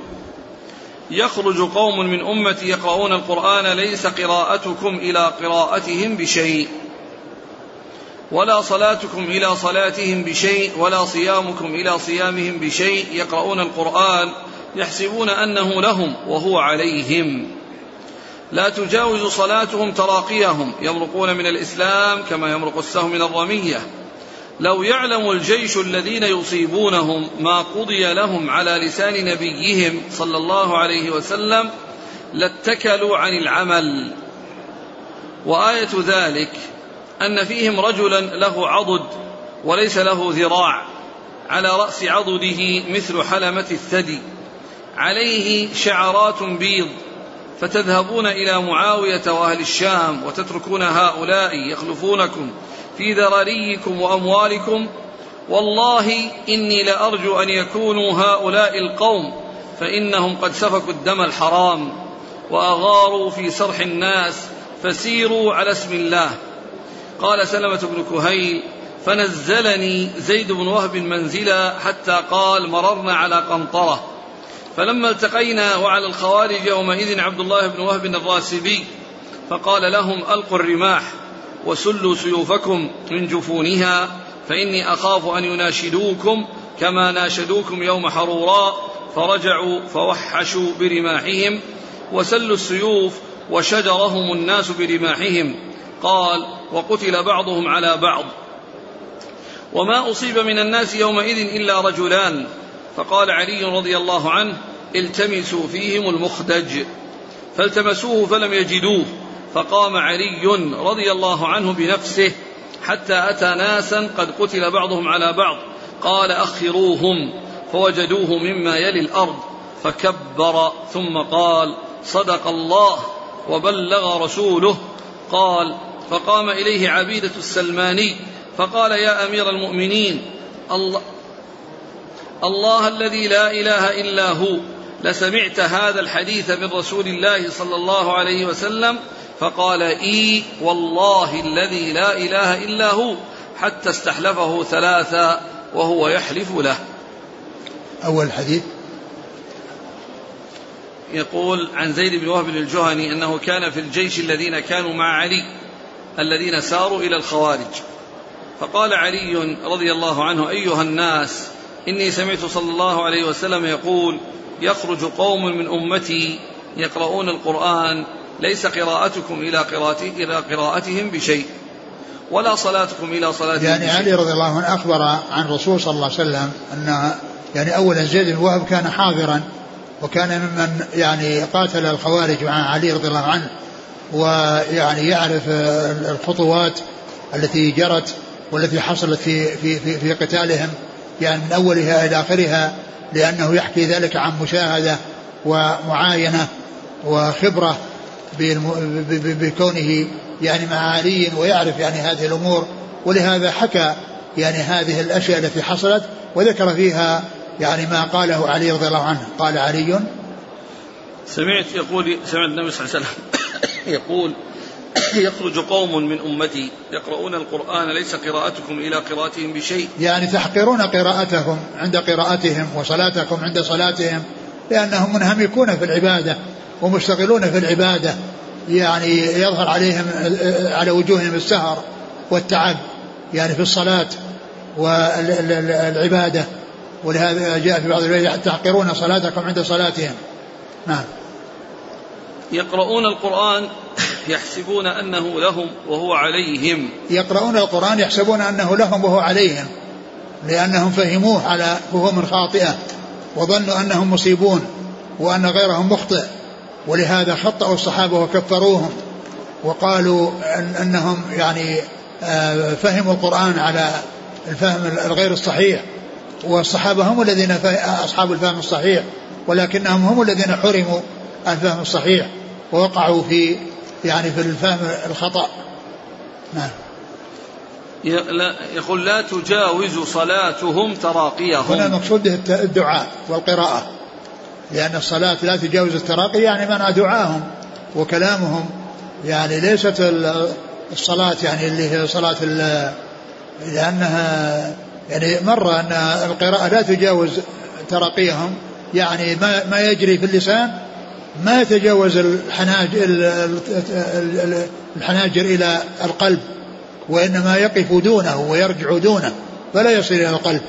A: يخرج قوم من أمتي يقرؤون القرآن ليس قراءتكم إلى قراءتهم بشيء ولا صلاتكم إلى صلاتهم بشيء ولا صيامكم إلى صيامهم بشيء، يقرؤون القرآن يحسبون أنه لهم وهو عليهم، لا تجاوز صلاتهم تراقيهم، يمرقون من الإسلام كما يمرق السهم من الرمية، لو يعلم الجيش الذين يصيبونهم ما قضي لهم على لسان نبيهم صلى الله عليه وسلم لاتكلوا عن العمل. وآية ذلك أن فيهم رجلا له عضد وليس له ذراع، على رأس عضده مثل حلمة الثدي، عليه شعرات بيض، فتذهبون إلى معاوية وأهل الشام وتتركون هؤلاء يخلفونكم في ذراريكم وأموالكم، والله إني لأرجو أن يكونوا هؤلاء القوم، فإنهم قد سفكوا الدم الحرام وأغاروا في سرح الناس، فسيروا على اسم الله. قال سلمة بن كهيل فنزلني زيد بن وهب منزلا حتى قال مررنا على قنطرة، فلما التقينا وعلى الخوارج يومئذ عبد الله بن وهب الراسبي، فقال لهم ألقوا الرماح وسلوا سيوفكم من جفونها، فإني أخاف أن يناشدوكم كما ناشدوكم يوم حروراء، فرجعوا فوحشوا برماحهم وسلوا السيوف وشجرهم الناس برماحهم. قال وقتل بعضهم على بعض، وما أصيب من الناس يومئذ إلا رجلان، فقال علي رضي الله عنه التمسوا فيهم المخدج، فالتمسوه فلم يجدوه، فقام علي رضي الله عنه بنفسه حتى أتى ناسا قد قتل بعضهم على بعض، قال أخروهم، فوجدوه مما يلي الأرض، فكبر ثم قال صدق الله وبلغ رسوله. قال فقام إليه عبيدة السلماني فقال يا أمير المؤمنين الله الذي لا إله إلا هو لسمعت هذا الحديث من رسول الله صلى الله عليه وسلم؟ فقال إي والله الذي لا إله إلا هو، حتى استحلفه ثلاثا وهو يحلف له.
B: أول حديث
A: يقول عن زيد بن وهب الجهني أنه كان في الجيش الذين كانوا مع علي الذين ساروا إلى الخوارج، فقال علي رضي الله عنه أيها الناس إني سمعت صلى الله عليه وسلم يقول يخرج قوم من أمتي يقرؤون القرآن ليس قراءتكم إلى قراءتهم بشيء ولا صلاتكم إلى صلاتهم
B: يعني بشيء. علي رضي الله عنه أخبر عن الرسول صلى الله عليه وسلم أن يعني أولا زيد بن وهب كان حاضرا وكان ممن يعني قاتل الخوارج مع علي رضي الله عنه، ويعني يعرف الخطوات التي جرت والتي حصلت في قتالهم يعني من أولها إلى آخرها، لأنه يحكي ذلك عن مشاهدة ومعاينة وخبرة بكونه يعني مع علي ويعرف يعني هذه الأمور، ولهذا حكى يعني هذه الأشياء التي حصلت وذكر فيها يعني ما قاله علي رضي الله عنه. قال علي
A: سمعت النبي صلى الله عليه وسلم يقول يخرج قوم من أمتي يقرؤون القرآن ليس قراءتكم إلى قراءتهم بشيء،
B: يعني تحقرون قراءتكم عند قراءتهم وصلاتكم عند صلاتهم، لأنهم منهمكون في العبادة ومشتغلون في العبادة، يعني يظهر عليهم على وجوههم السهر والتعب يعني في الصلاة والعبادة، ولهذا جاء في بعض الروايات تحقرون صلاتكم عند صلاتهم. نعم.
A: يقرؤون القرآن يحسبون أنه لهم وهو عليهم،
B: يقرؤون القرآن يحسبون أنه لهم وهو عليهم، لأنهم فهموه على فهم خاطئة وظنوا أنهم مصيبون وأن غيرهم مخطئ، ولهذا خطأوا الصحابة وكفروهم وقالوا أنهم يعني فهموا القرآن على الفهم الغير الصحيح، والصحابة هم الذين أصحاب الفهم الصحيح، ولكنهم هم الذين حرموا الفهم الصحيح ووقعوا في يعني في الفهم الخطأ. نعم.
A: يقول لا تجاوز صلاتهم تراقيهم.
B: هنا المقصود الدعاء والقراءة، لأن الصلاة لا تجاوز التراقي، يعني منع دعاهم وكلامهم، يعني ليست الصلاة يعني اللي هي صلاة لأنها يعني مرة أن القراءة لا تجاوز تراقيهم، يعني ما يجري في اللسان ما يتجاوز الحناجر إلى القلب، وإنما يقف دونه ويرجع دونه فلا يصل إلى القلب.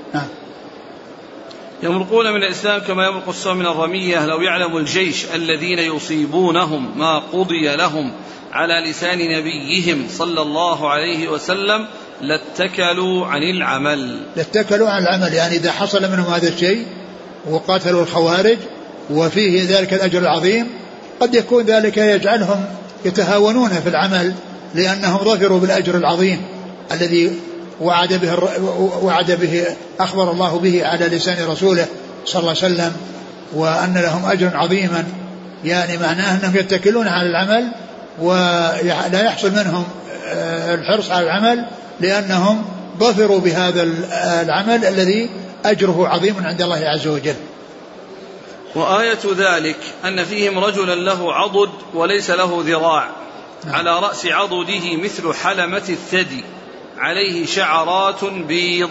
A: يمرقون من الإسلام كما يمرق السهم من الرمية، لو يعلم الجيش الذين يصيبونهم ما قضي لهم على لسان نبيهم صلى الله عليه وسلم لاتكلوا عن العمل.
B: لاتكلوا عن العمل، يعني إذا حصل منهم هذا الشيء وقاتلوا الخوارج وفيه ذلك الأجر العظيم، قد يكون ذلك يجعلهم يتهاونون في العمل، لأنهم ظفروا بالأجر العظيم الذي وعد به أخبر الله به على لسان رسوله صلى الله عليه وسلم، وأن لهم أجر عظيما، يعني معناه أنهم يتكلون على العمل ولا يحصل منهم الحرص على العمل، لأنهم ظفروا بهذا العمل الذي أجره عظيم عند الله عز وجل.
A: وآية ذلك أن فيهم رجلا له عضد وليس له ذراع، على رأس عضده مثل حلمة الثدي، عليه شعرات بيض،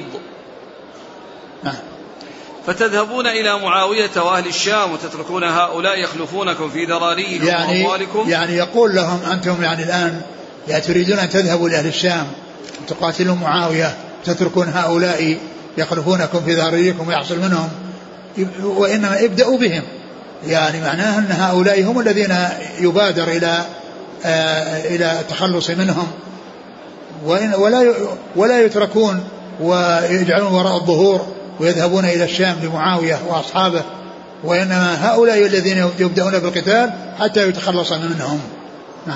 A: فتذهبون إلى معاوية وأهل الشام وتتركون هؤلاء يخلفونكم في ذراريكم وأموالكم.
B: يعني يقول لهم أنتم يعني الآن يعني تريدون أن تذهبوا لأهل الشام وتقاتلوا معاوية، تتركون هؤلاء يخلفونكم في ذراريكم ويحصل منهم، وإنما ابدأوا بهم، يعني معناه أن هؤلاء هم الذين يبادر إلى التخلص منهم، ولا يتركون ويجعلون وراء الظهور ويذهبون إلى الشام لمعاوية وأصحابه، وإنما هؤلاء الذين يبدأون بالقتال حتى يتخلص منهم. نعم.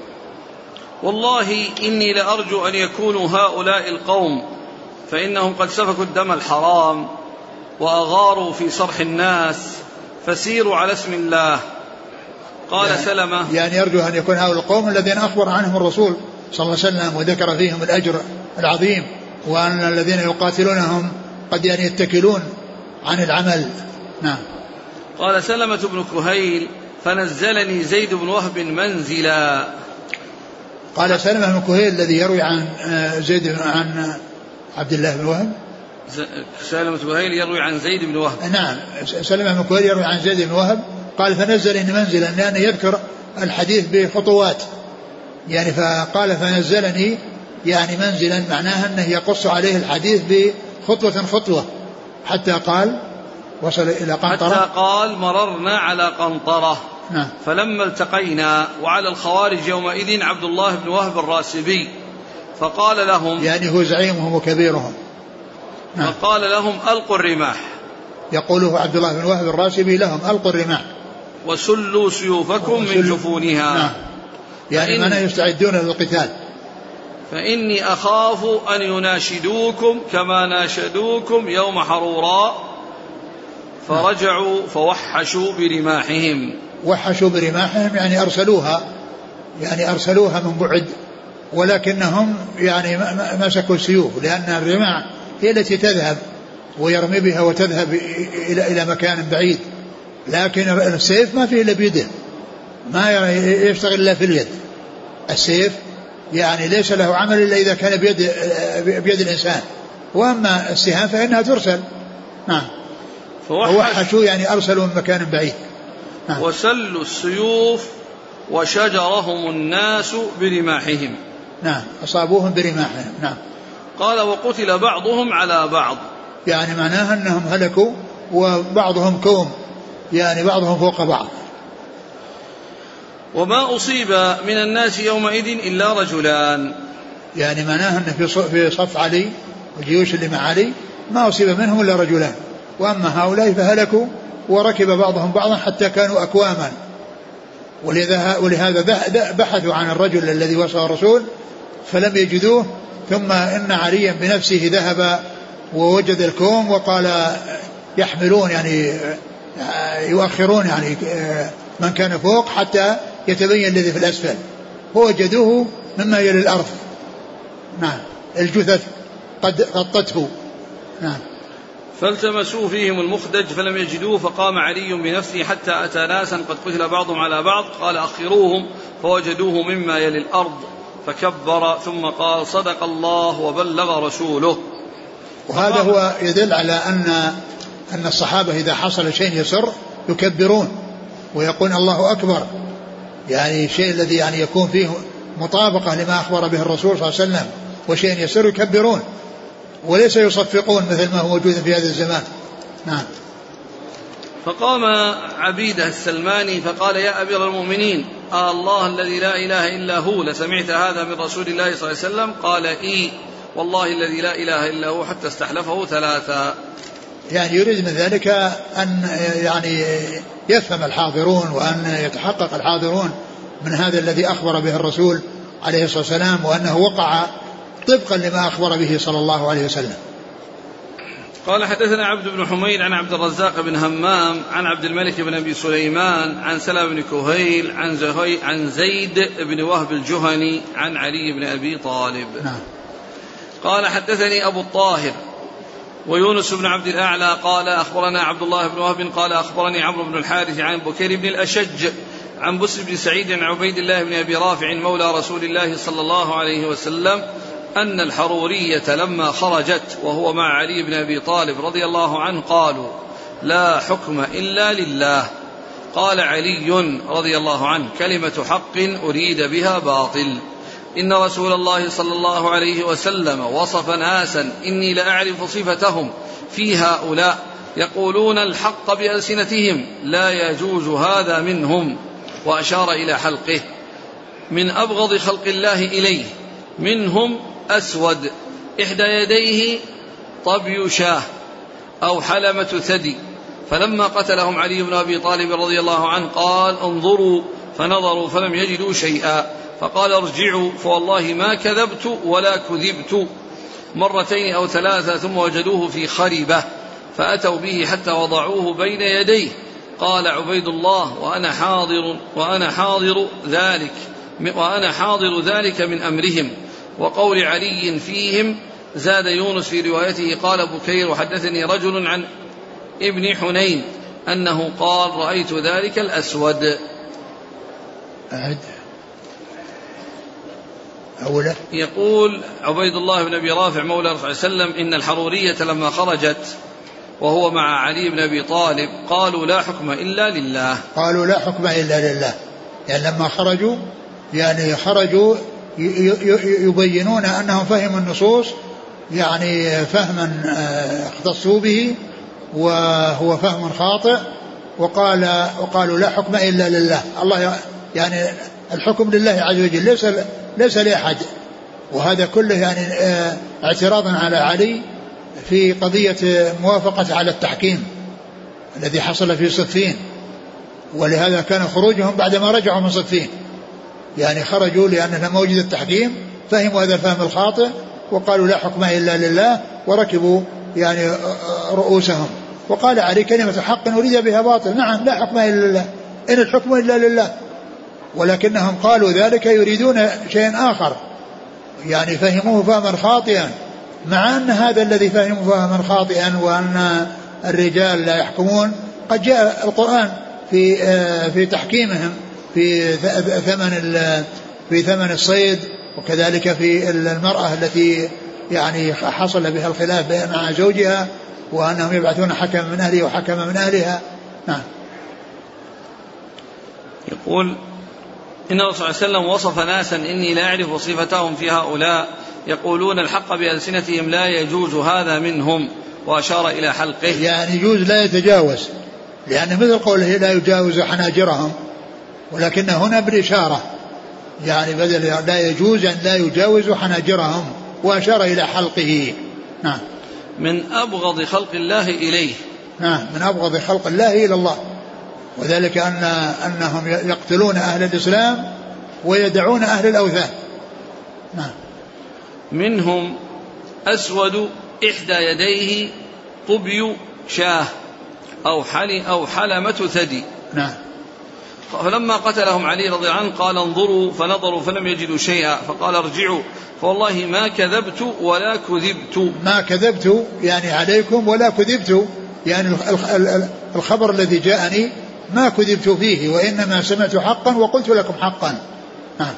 A: والله إني لأرجو أن يكونوا هؤلاء القوم، فإنهم قد سفكوا الدم الحرام وأغاروا في صرح الناس، فسيروا على اسم الله. قال سلمة
B: يعني يرجو أن يكون هؤلاء القوم الذين أخبر عنهم الرسول صلى الله عليه وسلم وذكر فيهم الأجر العظيم، وأن الذين يقاتلونهم قد يعني يتكلون عن العمل. نعم.
A: قال سلمة بن كهيل فنزلني زيد بن وهب منزلا.
B: قال سلمة بن كهيل الذي يروي عن زيد عن عبد الله بن وهب،
A: سلمة بن كهيل يروي عن زيد بن وهب.
B: نعم، سلمة بن كهيل يروي عن زيد بن وهب. قال فنزلني منزلا، لأنه يذكر الحديث بخطوات، يعني فقال فنزلني يعني منزلا، معناها أنه يقص عليه الحديث بخطوة خطوة حتى قال وصل إلى قنطرة،
A: حتى قال مررنا على قنطرة.
B: نعم.
A: فلما التقينا وعلى الخوارج يومئذ عبد الله بن وهب الراسبي، فقال لهم
B: يعني هو زعيمهم وكبيرهم.
A: نعم. فقال لهم ألقوا الرماح،
B: يقوله عبد الله بن وهب الراسبي لهم ألقوا الرماح
A: وسلوا سيوفكم من جفونها.
B: نعم. يعني من يستعدون للقتال،
A: فإني أخاف أن يناشدوكم كما ناشدوكم يوم حروراء. فرجعوا فوحشوا برماحهم.
B: وحشوا برماحهم يعني أرسلوها من بعد، ولكنهم يعني مسكوا السيوف، لأن الرماح هي التي تذهب ويرمي بها وتذهب إلى مكان بعيد، لكن السيف ما فيه إلا بيده، ما يشتغل إلا في اليد، السيف يعني ليس له عمل إلا إذا كان بيد الإنسان، وأما السهام فإنها ترسل. نعم. فوحشوا يعني أرسلوا من مكان بعيد. نعم.
A: وسلوا السيوف وشجرهم الناس برماحهم.
B: نعم أصابوهم برماحهم. نعم.
A: قال وقتل بعضهم على بعض،
B: يعني معناها أنهم هلكوا وبعضهم كوم، يعني بعضهم فوق بعض.
A: وما أصيب من الناس يومئذ إلا رجلان،
B: يعني معناها أن في صف علي والجيوش اللي مع علي ما أصيب منهم إلا رجلان، وأما هؤلاء فهلكوا وركب بعضهم بعضا حتى كانوا أكواما. ولهذا بحثوا عن الرجل الذي وصى الرسول فلم يجدوه، ثم إن عليا بنفسه ذهب ووجد الكوم وقال يحملون يعني يؤخرون يعني من كان فوق حتى يتبين الذي في الأسفل، فوجدوه مما يلي الأرض. نعم. الجثث قد غطته. نعم.
A: فالتمسوا فيهم المخدج فلم يجدوه، فقام علي بنفسه حتى أتى ناسا قد قتل بعضهم على بعض، قال أخروهم، فوجدوه مما يلي الأرض، فكبر ثم قال صدق الله وبلغ رسوله.
B: وهذا هو يدل على أن الصحابة إذا حصل شيء يسر يكبرون ويقول الله أكبر، يعني الشيء الذي يعني يكون فيه مطابقة لما أخبر به الرسول صلى الله عليه وسلم وشيء يسر يكبرون وليس يصفقون مثل ما هو موجود في هذا الزمان. نعم.
A: فقام عبيدة السلماني فقال يا أمير المؤمنين الله الذي لا إله إلا هو لسمعت هذا من رسول الله صلى الله عليه وسلم؟ قال إي والله الذي لا إله إلا هو، حتى استحلفه ثلاثا.
B: يعني يريد من ذلك أن يعني يفهم الحاضرون وأن يتحقق الحاضرون من هذا الذي أخبر به الرسول عليه الصلاة والسلام، وأنه وقع طبقا لما أخبر به صلى الله عليه وسلم.
A: قال حدثنا عبد بن حميد عن عبد الرزاق بن همام عن عبد الملك بن أبي سليمان عن سلمة بن كهيل عن زيد بن وهب الجهني عن علي بن أبي طالب.
B: نعم.
A: قال حدثني أبو الطاهر ويونس بن عبد الأعلى قال أخبرنا عبد الله بن وهب قال أخبرني عمرو بن الحارث عن بكير بن الأشج عن بسر بن سعيد عن عبيد الله بن أبي رافع مولى رسول الله صلى الله عليه وسلم أن الحرورية لما خرجت وهو مع علي بن أبي طالب رضي الله عنه قالوا لا حكم إلا لله. قال علي رضي الله عنه كلمة حق أريد بها باطل. إن رسول الله صلى الله عليه وسلم وصف ناسا إني لأعرف صفتهم في هؤلاء يقولون الحق بألسنتهم لا يجوز هذا منهم، وأشار إلى حلقه من أبغض خلق الله إليه منهم أسود إحدى يديه طبي شاه أو حلمة ثدي. فلما قتلهم علي بن أبي طالب رضي الله عنه قال انظروا، فنظروا فلم يجدوا شيئا، فقال ارجعوا فوالله ما كذبت ولا كذبت، مرتين أو ثلاثة، ثم وجدوه في خربة فأتوا به حتى وضعوه بين يديه. قال عبيد الله وأنا حاضر ذلك من أمرهم. وقول علي فيهم زاد يونس في روايته قال بكير وحدثني رجل عن ابن حنين أنه قال رأيت ذلك الأسود.
B: أولا
A: يقول عبيد الله بن أبي رافع مولى رسول الله صلى الله عليه وسلم إن الحرورية لما خرجت وهو مع علي بن أبي طالب قالوا لا حكم إلا لله.
B: قالوا لا حكم إلا لله، يعني لما خرجوا يعني خرجوا يبينون أنهم فهموا النصوص يعني فهما اختصوا به وهو فهم خاطئ، وقالوا لا حكم إلا لله. الله يعني الحكم لله عز وجل ليس لأحد. وهذا كله يعني اعتراضا على علي في قضية موافقة على التحكيم الذي حصل في صفين، ولهذا كان خروجهم بعدما رجعوا من صفين، يعني خرجوا لأن لما وجد التحكيم فهموا هذا الفهم الخاطئ وقالوا لا حكم إلا لله وركبوا يعني رؤوسهم. وقال علي كلمة حق أريد بها باطل. نعم لا حكم إلا لله، إن الحكم إلا لله، ولكنهم قالوا ذلك يريدون شيئا آخر، يعني فهموه فهما خاطئا، مع أن هذا الذي فهموا فهما خاطئا وأن الرجال لا يحكمون قد جاء القرآن في تحكيمهم في ثمن في ثمن الصيد، وكذلك في المرأة التي يعني حصل بها الخلاف مع زوجها وأنهم يبعثون حكما من أهله وحكما من أهلها. نعم.
A: يقول إن الرسول صلى الله عليه وسلم وصف ناسا إني لا أعرف صفتهم في هؤلاء يقولون الحق بألسنتهم لا يجوز هذا منهم، وأشار إلى حلقه.
B: يعني يجوز لا يتجاوز، لأن مثل قوله لا يجاوز حناجرهم، ولكن هنا بالإشارة يعني بدل لا يجوز أن لا يجاوز حناجرهم، وأشار إلى حلقه. نعم.
A: من أبغض خلق الله إليه.
B: نعم، من أبغض خلق الله إلى الله، وذلك أنهم يقتلون أهل الإسلام ويدعون أهل الأوثان. نعم.
A: منهم أسود إحدى يديه طبي شاه أو حلمة ثدي.
B: نعم.
A: فلما قتلهم علي رضي الله عنه قال انظروا، فنظروا فلم يجدوا شيئا، فقال ارجعوا فوالله ما كذبت ولا كذبت.
B: ما كذبت يعني عليكم ولا كذبت، يعني الخبر الذي جاءني ما كذبت فيه، وإنما سمعت حقا وقلت لكم حقا. نعم.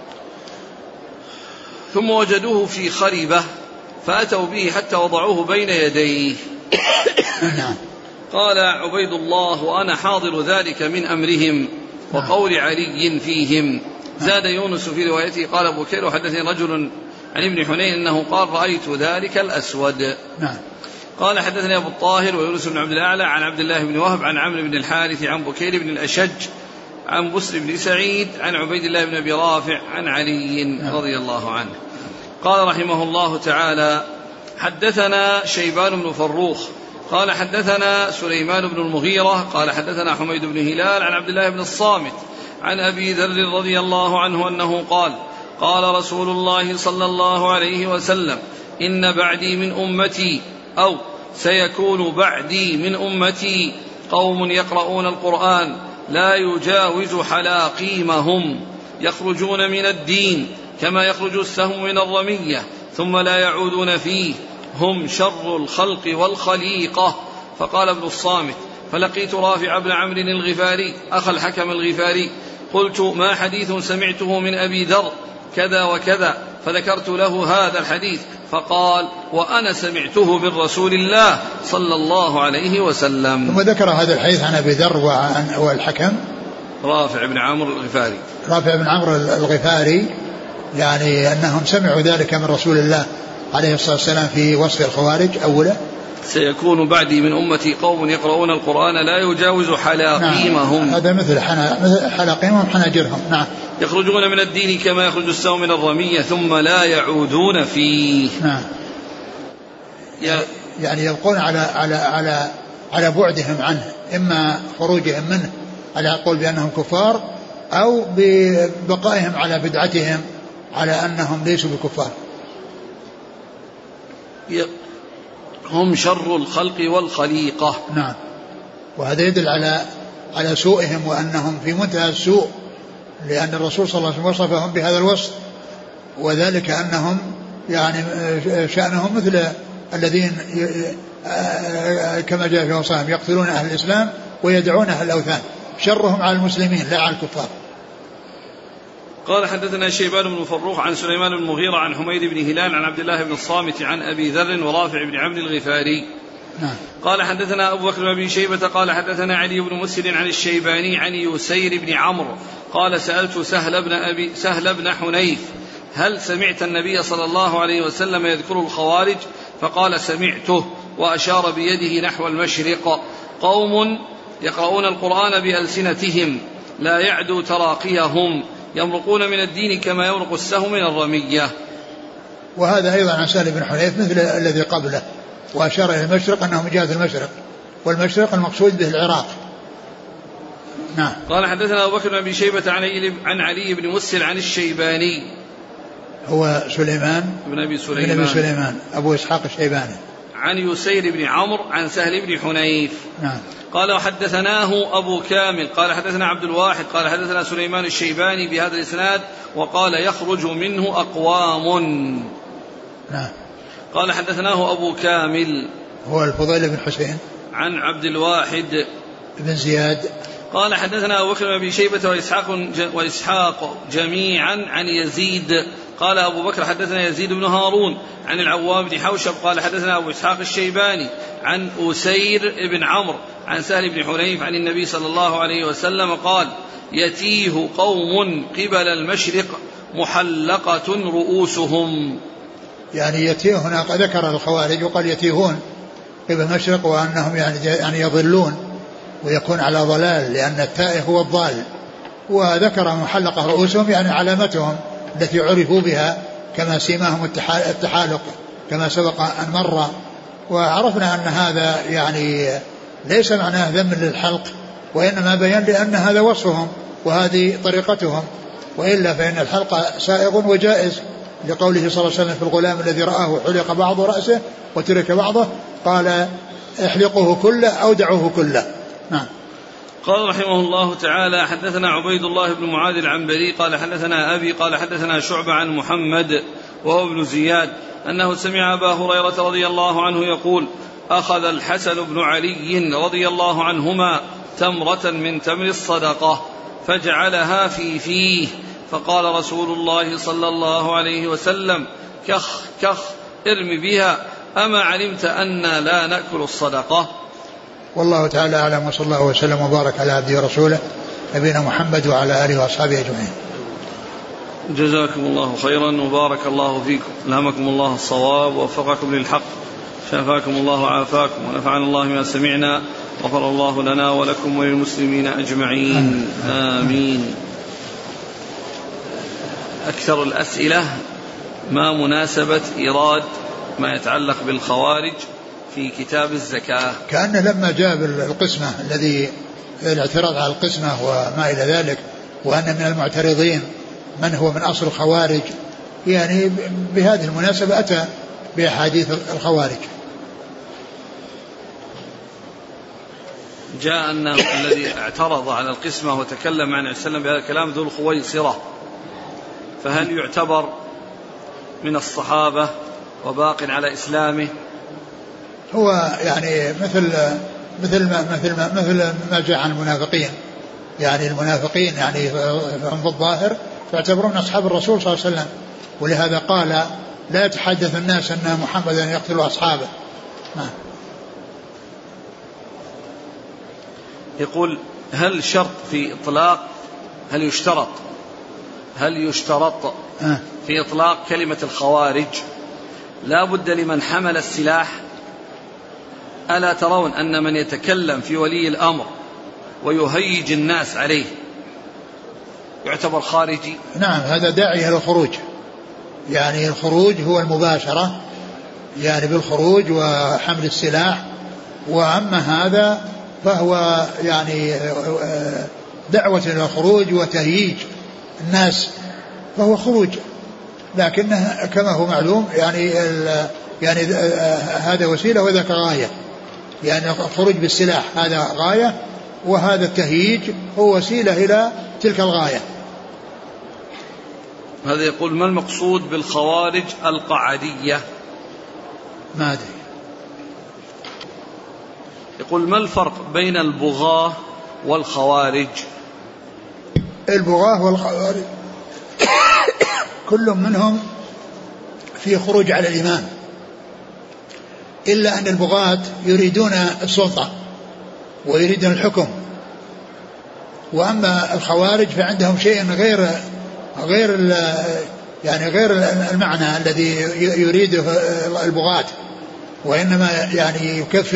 A: ثم وجدوه في خربة فأتوا به حتى وضعوه بين يديه.
B: نعم.
A: قال عبيد الله وأنا حاضر ذلك من أمرهم وقول علي فيهم. زاد يونس في روايته قال أبو بكر وحدثني رجل عن ابن حنين أنه قال رأيت ذلك الأسود.
B: نعم.
A: قال حدثني أبو الطاهر ويونس بن عبد الأعلى عن عبد الله بن وهب عن عمرو بن الحارث عن بكير بن الأشج عن بسر بن سعيد عن عبيد الله بن أبي رافع عن علي رضي الله عنه. قال رحمه الله تعالى حدثنا شيبان بن فروخ قال حدثنا سليمان بن المغيرة قال حدثنا حميد بن هلال عن عبد الله بن الصامت عن أبي ذر رضي الله عنه أنه قال قال رسول الله صلى الله عليه وسلم إن بعدي من أمتي أو سيكون بعدي من أمتي قوم يقرؤون القرآن لا يجاوز حلاقيمهم يخرجون من الدين كما يخرج السهم من الرمية ثم لا يعودون فيه هم شر الخلق والخليقة. فقال ابن الصامت فلقيت رافع بن عمرو الغفاري أخ الحكم الغفاري قلت ما حديث سمعته من أبي ذر كذا وكذا، فذكرت له هذا الحديث فقال وأنا سمعته من رسول الله صلى الله عليه وسلم.
B: ثم ذكر هذا الحديث عن أبي ذر والحكم
A: رافع بن عمرو الغفاري.
B: رافع بن عمرو الغفاري يعني أنهم سمعوا ذلك من رسول الله عليه الصلاة والسلام في وصف الخوارج. أولا
A: سيكون بعدي من أمتي قوم يقرؤون القرآن لا يجاوز حلاقيمهم.
B: نعم. هذا مثل حلاقيمهم حناجرهم. نعم.
A: يخرجون من الدين كما يخرج السهم من الرمية ثم لا يعودون فيه.
B: نعم. يعني يبقون على بعدهم عنه، إما خروجهم منه على قول بأنهم كفار أو ببقائهم على بدعتهم على أنهم ليسوا بكفار.
A: هم شر الخلق والخليقة.
B: نعم. وهذا يدل على سوءهم وأنهم في منتهى السوء، لأن الرسول صلى الله عليه وسلم وصفهم بهذا الوصف، وذلك أنهم يعني شأنهم مثل الذين كما جاء في وصفهم يقتلون أهل الإسلام ويدعون أهل الأوثان، شرهم على المسلمين لا على الكفار.
A: قال حدثنا شيبان بن فروخ عن سليمان بن المغيرة عن حميد بن هلال عن عبد الله بن الصامت عن أبي ذر ورافع بن عمرو الغفاري.
B: نعم.
A: قال حدثنا أبو بكر بن شيبة قال حدثنا علي بن مسهر عن الشيباني عن يسير بن عمرو قال سألت سهل بن حنيف هل سمعت النبي صلى الله عليه وسلم يذكر الخوارج؟ فقال سمعته، وأشار بيده نحو المشرق قوم يقرؤون القرآن بألسنتهم لا يعدو تراقيهم يمرقون من الدين كما يمرق السهم من الرمية.
B: وهذا أيضا عن سهل بن حنيف مثل الذي قبله، وأشار إلى المشرق أنه من جهة المشرق، والمشرق المقصود به العراق. نعم.
A: قال حدثنا أبو بكر بن شيبة عن علي بن مسهر عن الشيباني
B: هو سليمان
A: بن أبي
B: سليمان أبو إسحاق الشيباني
A: عن يسير بن عمرو عن سهل بن حنيف.
B: نعم.
A: قال وحدثناه أبو كامل قال حدثنا عبد الواحد قال حدثنا سليمان الشيباني بهذا الإسناد وقال يخرج منه أقوام.
B: نعم.
A: قال حدثناه أبو كامل
B: هو الفضيل بن حسين
A: عن عبد الواحد
B: بن زياد
A: قال حدثنا أبو بكر بن أبي شيبة وإسحاق جميعا عن يزيد. قال أبو بكر حدثنا يزيد بن هارون عن العوام بن حوشب قال حدثنا أبو إسحاق الشيباني عن أسير بن عمرو عن سهل بن حنيف عن النبي صلى الله عليه وسلم قال يتيه قوم قبل المشرق محلقة رؤوسهم.
B: يعني يتيه هنا ذكر الخوارج وقال يتيهون قبل المشرق وأنهم يعني يضلون ويكون على ضلال لأن التائه هو الضال. وذكر محلقة رؤوسهم يعني علامتهم التي عرفوا بها كما سيماهم التحالق كما سبق أن مر. وعرفنا أن هذا يعني ليس معناه ذم للحلق وإنما بيان لأن هذا وصفهم وهذه طريقتهم، وإلا فإن الحلق سائغ وجائز لقوله صلى الله عليه وسلم في الغلام الذي رآه حلق بعض رأسه وترك بعضه قال احلقوه كله أو دعوه كله. نعم.
A: قال رحمه الله تعالى حدثنا عبيد الله بن معاذ العنبري قال حدثنا أبي قال حدثنا شعبة عن محمد وهو ابن زياد أنه سمع أبا هريرة رضي الله عنه يقول أخذ الحسن بن علي رضي الله عنهما تمرة من تمر الصدقة فجعلها في فيه فقال رسول الله صلى الله عليه وسلم كخ كخ ارم بها أما علمت أن لا نأكل الصدقة.
B: والله تعالى أعلم وصلى الله وسلم وبارك على عبده ورسوله نبينا محمد وعلى آله وأصحابه أجمعين.
A: جزاكم الله خيرا وبارك الله فيكم، ألهمكم الله الصواب ووفقكم للحق، شافاكم الله وعافاكم ونفعنا الله ما سمعنا، غفر الله لنا ولكم وللمسلمين أجمعين آمين. أكثر الأسئلة ما مناسبة إيراد ما يتعلق بالخوارج في كتاب الزكاة؟
B: كأن لما جاء القسمة الذي الاعتراض على القسمة وما إلى ذلك وأن من المعترضين من هو من أصل الخوارج يعني بهذه المناسبة أتى بأحاديث الخوارج.
A: جاء أن الذي اعترض على القسمة وتكلم عن السلام بهذا الكلام ذو الخويصرة، فهل يعتبر من الصحابة وباق على إسلامه؟
B: هو يعني مثل ما جاء عن المنافقين، يعني المنافقين يعني هم بالظاهر فاعتبرون أصحاب الرسول صلى الله عليه وسلم، ولهذا قال لا يتحدث الناس أن محمدا يقتل أصحابه.
A: يقول هل شرط في إطلاق هل يشترط في إطلاق كلمة الخوارج لا بد لمن حمل السلاح؟ ألا ترون أن من يتكلم في ولي الأمر ويهيج الناس عليه يعتبر خارجي؟
B: نعم، هذا داعي إلى الخروج، يعني الخروج هو المباشرة يعني بالخروج وحمل السلاح، وأما هذا فهو يعني دعوة إلى الخروج وتهييج الناس فهو خروج، لكنه كما هو معلوم يعني هذا وسيلة وذاك غاية، يعني الخروج بالسلاح هذا غاية وهذا التهييج هو وسيلة إلى تلك الغاية.
A: هذا يقول ما المقصود بالخوارج القعدية؟
B: ما أدري.
A: يقول ما الفرق بين البغاة والخوارج؟
B: البغاة والخوارج كل منهم في خروج على الإمام، إلا أن البغاة يريدون السلطة ويريدون الحكم، وأما الخوارج فعندهم شيء غير المعنى الذي يريده البغاة، وإنما يعني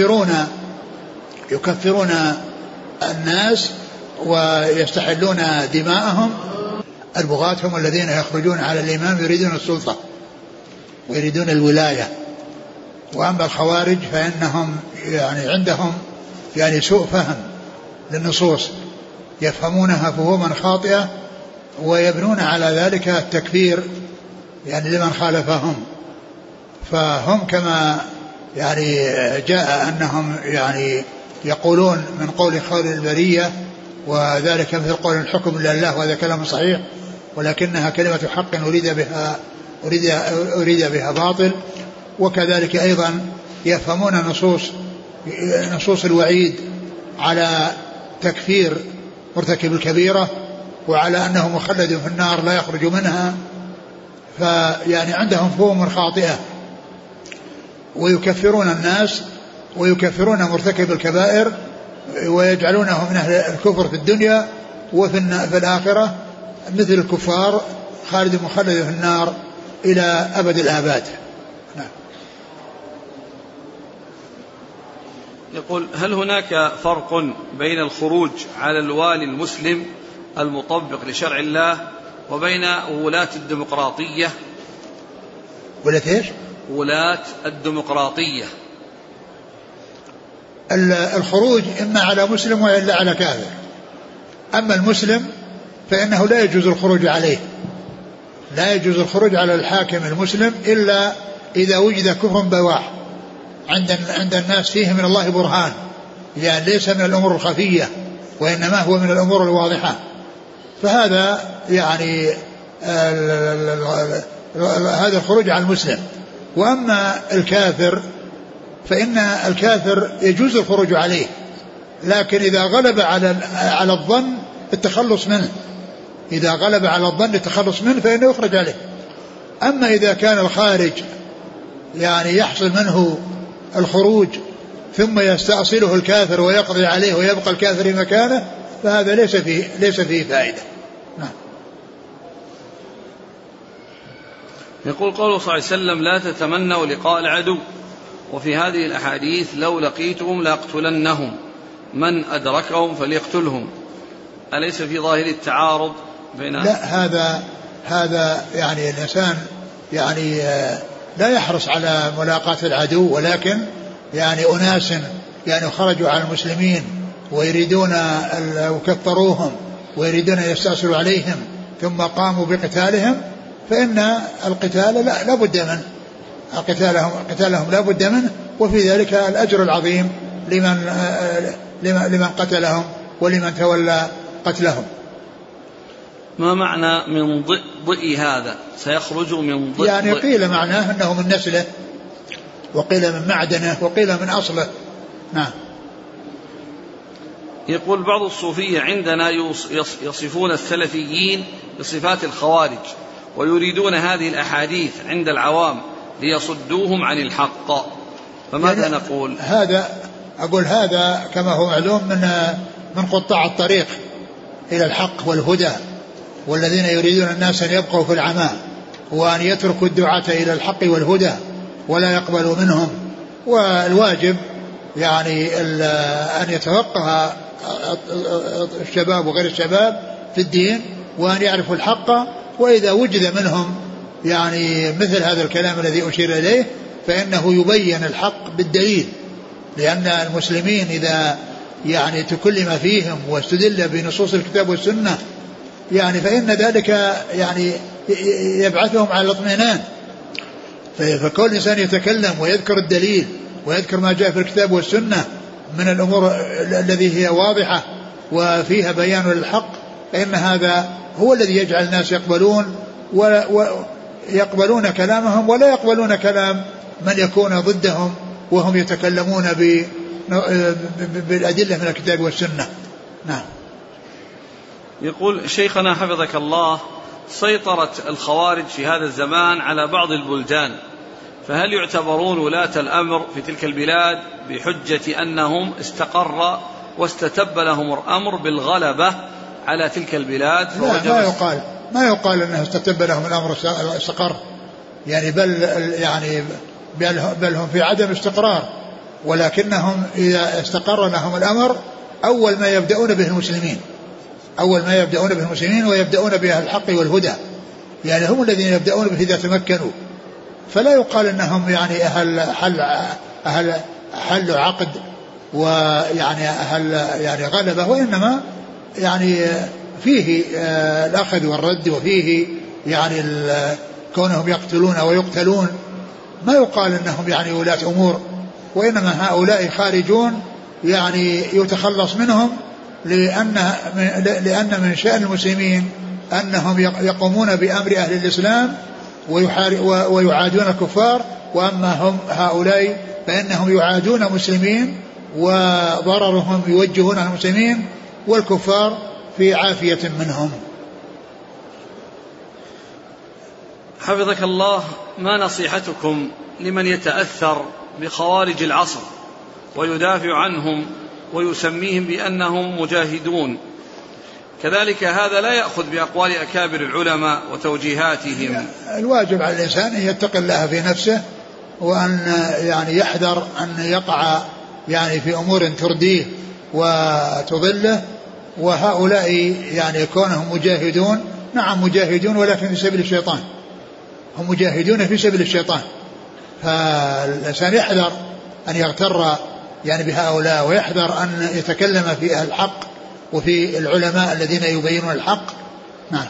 B: يكفرون الناس ويستحلون دماءهم. البغاة هم الذين يخرجون على الإمام يريدون السلطة ويريدون الولاية، وأما الخوارج فإنهم يعني عندهم يعني سوء فهم للنصوص، يفهمونها فهما خاطئة ويبنون على ذلك التكفير يعني لمن خالفهم. فهم كما يعني جاء أنهم يعني يقولون من قول خير البرية، وذلك مثل قول الحكم لله، وهذا كلام صحيح، ولكنها كلمة حق أريد بها باطل. وكذلك أيضا يفهمون نصوص الوعيد على تكفير مرتكب الكبيرة وعلى أنه مخلد في النار لا يخرج منها، فيعني عندهم فهم خاطئة ويكفرون الناس ويكفرون مرتكب الكبائر ويجعلونه من أهل الكفر في الدنيا، وفي الآخرة مثل الكفار خالد مخلد في النار إلى أبد الآباد. نعم.
A: يقول: هل هناك فرق بين الخروج على الوالي المسلم المطبق لشرع الله وبين ولاة الديمقراطية؟
B: ولاة ايش؟
A: ولاة الديمقراطية.
B: الخروج إما على مسلم وإلا على كافر. أما المسلم فإنه لا يجوز الخروج عليه، لا يجوز الخروج على الحاكم المسلم إلا إذا وجد كفر بواح عند الناس فيه من الله برهان، يعني ليس من الأمور الخفية وإنما هو من الأمور الواضحة، فهذا يعني هذا الخروج على المسلم. وأما الكافر فإن الكافر يجوز الخروج عليه، لكن إذا غلب على الظن التخلص منه، إذا غلب على الظن التخلص منه فإنه يخرج عليه. أما إذا كان الخارج يعني يحصل منه الخروج ثم يستأصله الكافر ويقضي عليه ويبقى الكافر مكانه، فهذا ليس فيه فائدة. نعم.
A: يقول قوله صلى الله عليه وسلم: لا تتمنوا لقاء العدو، وفي هذه الأحاديث: لو لقيتهم لأقتلنهم، من أدركهم فليقتلهم، أليس في ظاهر التعارض بين؟
B: لا، هذا يعني الإنسان يعني لا يحرص على ملاقاة العدو، ولكن يعني أناس يعني خرجوا على المسلمين ويريدون وكفروهم ويريدون أن يستأصلوا عليهم ثم قاموا بقتالهم، فإن القتال لا بد منه، قتالهم لا بد منه، وفي ذلك الأجر العظيم لمن قتلهم ولمن تولى قتلهم.
A: ما معنى من ضئ هذا؟ سيخرج من ضئ؟
B: يعني قيل معناه أنه من نسله، وقيل من معدنه، وقيل من أصله. نعم.
A: يقول: بعض الصوفية عندنا يصفون السلفيين بصفات الخوارج، ويريدون هذه الأحاديث عند العوام ليصدوهم عن الحق، فماذا يعني نقول؟
B: هذا كما هو معلوم من قطاع الطريق إلى الحق والهدى، والذين يريدون الناس أن يبقوا في العمى وأن يتركوا الدعاة إلى الحق والهدى ولا يقبلوا منهم. والواجب يعني أن يتفقه الشباب وغير الشباب في الدين وأن يعرفوا الحق، وإذا وجد منهم يعني مثل هذا الكلام الذي أشير إليه فإنه يبين الحق بالدليل، لأن المسلمين إذا يعني تكلم فيهم واستدل بنصوص الكتاب والسنة يعني فإن ذلك يعني يبعثهم على الاطمئنان. فكل إنسان يتكلم ويذكر الدليل ويذكر ما جاء في الكتاب والسنة من الأمور الذي هي واضحة وفيها بيان للحق، فإن هذا هو الذي يجعل الناس يقبلون كلامهم ولا يقبلون كلام من يكون ضدهم وهم يتكلمون بالأدلة من الكتاب والسنة. نعم.
A: يقول: شيخنا حفظك الله، سيطرت الخوارج في هذا الزمان على بعض البلدان، فهل يعتبرون ولاة الأمر في تلك البلاد بحجة أنهم استقر واستتب لهم الأمر بالغلبة على تلك البلاد؟
B: لا، ما يقال أنه استتب لهم الأمر استقر، يعني بل هم في عدم استقرار، ولكنهم إذا استقر لهم الأمر أول ما يبدأون به المسلمين ويبدأون بأهل الحق والهدى، يعني هم الذين يبدأون به إذا تمكنوا، فلا يقال أنهم يعني أهل عقد ويعني أهل يعني غلبة، وإنما يعني فيه الأخذ والرد، وفيه يعني كونهم يقتلون ويقتلون، ما يقال أنهم يعني ولاة أمور، وإنما هؤلاء خارجون يعني يتخلص منهم، لأن من شأن المسلمين أنهم يقومون بأمر أهل الإسلام ويعادون الكفار، وأما هم هؤلاء فإنهم يعادون مسلمين وضررهم يوجهون المسلمين، والكفار في عافية منهم.
A: حفظك الله، ما نصيحتكم لمن يتأثر بخوارج العصر ويدافع عنهم ويسميهم بأنهم مجاهدون، كذلك هذا لا يأخذ بأقوال أكابر العلماء وتوجيهاتهم؟
B: الواجب على الإنسان أن يتقي الله في نفسه، وأن يعني يحذر أن يقع يعني في أمور ترديه وتضله. وهؤلاء يعني كونهم مجاهدون، نعم مجاهدون ولكن في سبيل الشيطان، هم مجاهدون في سبيل الشيطان. فالإنسان يحذر أن يغتر يعني بهؤلاء، ويحذر أن يتكلم في أهل الحق وفي العلماء الذين يبينون الحق. نعم.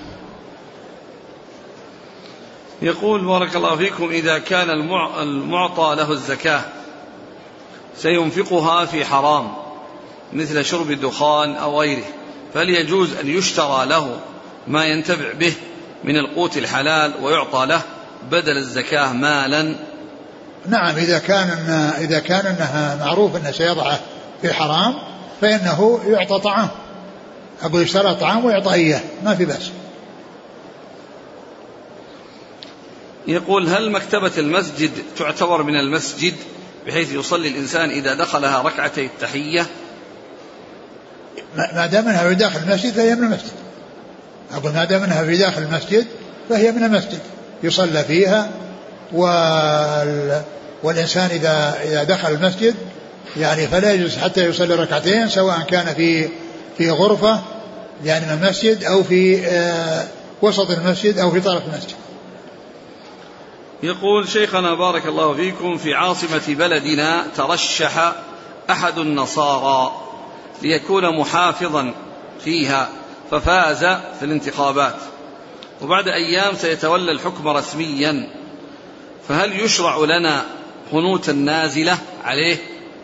A: يقول بارك الله فيكم: إذا كان المعطى له الزكاة سينفقها في حرام مثل شرب الدخان أو غيره، فهل يجوز أن يشترى له ما ينتفع به من القوت الحلال ويعطى له بدل الزكاة مالا؟
B: نعم، إذا كان أنها معروف أنه سيضعه في حرام فإنه يعطى طعام، أقول يشترى طعام ويعطى إياه، ما في بأس.
A: يقول: هل مكتبة المسجد تعتبر من المسجد بحيث يصلي الإنسان إذا دخلها ركعتي التحية؟
B: ما دام انها في داخل المسجد فهي من المسجد. أقول ما دام انها في داخل المسجد فهي من المسجد يصلى فيها. والإنسان إذا دخل المسجد يعني فلا يجوز حتى يصلي ركعتين، سواء كان في غرفة يعني من المسجد أو في وسط المسجد أو في طرف المسجد.
A: يقول: شيخنا بارك الله فيكم، في عاصمة بلدنا ترشح أحد النصارى ليكون محافظا فيها ففاز في الانتخابات، وبعد أيام سيتولى الحكم رسميا، فهل يشرع لنا قنوت النازلة عليه؟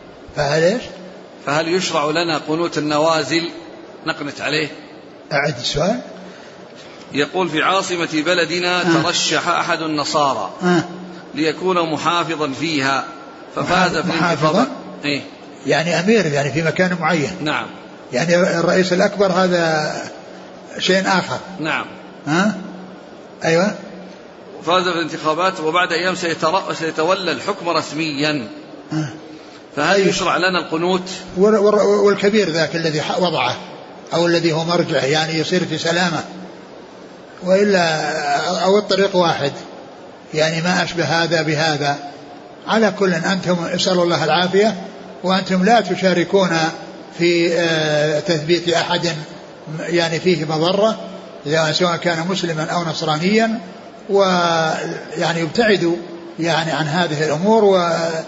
A: فهل يشرع لنا قنوت النوازل نقنت عليه؟
B: أعد السؤال.
A: يقول: في عاصمة بلدنا ترشح أحد النصارى ليكون محافظا فيها ففاز في الانتخابات. إيه؟
B: يعني أمير يعني في مكان معين.
A: نعم.
B: يعني الرئيس الأكبر هذا شيء آخر.
A: نعم.
B: أيوة.
A: فاز في الانتخابات وبعد أيام سيتولى الحكم رسميا، فهل يشرع لنا القنوت؟
B: والكبير ذاك الذي وضعه أو الذي هو مرجع يعني يصير في سلامة، وإلا أو الطريق واحد، يعني ما أشبه هذا بهذا. على كل أنتم اسألوا الله العافية، وأنتم لا تشاركون في تثبيت أحد يعني فيه مضرة، سواء كان مسلما أو نصرانيا، ويعني يبتعدوا يعني عن هذه الأمور، و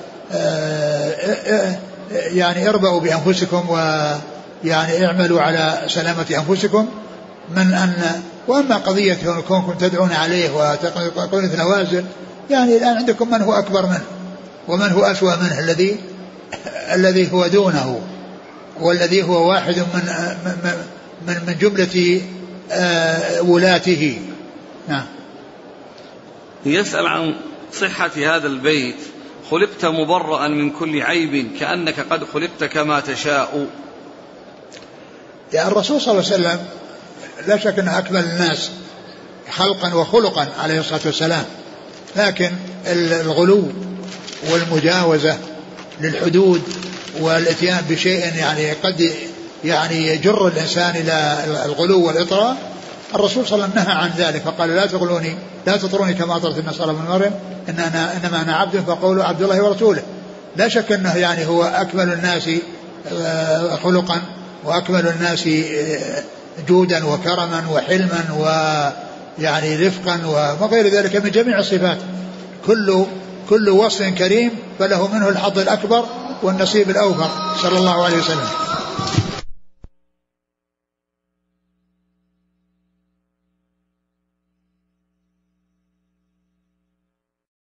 B: يعني اربأوا بأنفسكم، ويعني اعملوا على سلامة أنفسكم من أن. وأما قضية كونكم تدعون عليه وتقولون نوازل، يعني الآن عندكم من هو أكبر منه ومن هو أسوأ منه، الذي هو دونه، والذي هو واحد من جملة ولاته. نعم.
A: يسأل عن صحة هذا البيت: خلقت مبرأ من كل عيب كأنك قد خلقت كما تشاء.
B: يعني الرسول صلى الله عليه وسلم لا شك أنه أكمل الناس خلقا وخلقا عليه الصلاة والسلام، لكن الغلو والمجاوزة للحدود والاتيان بشيء يعني قد يعني يجر الإنسان إلى الغلو والإطراء، الرسول صلى الله عليه وسلم نهى عن ذلك، فقال: لا تطروني كما أطرت النصارى ابن مريم، إنما أنا عبد فقولوا عبد الله ورسوله. لا شك أنه يعني هو أكمل الناس خلقا وأكمل الناس جودا وكرما وحلما ويعني رفقا وغير ذلك من جميع الصفات. كل وصف كريم فله منه الحظ الأكبر والنصيب الأوفر، صلى الله عليه وسلم.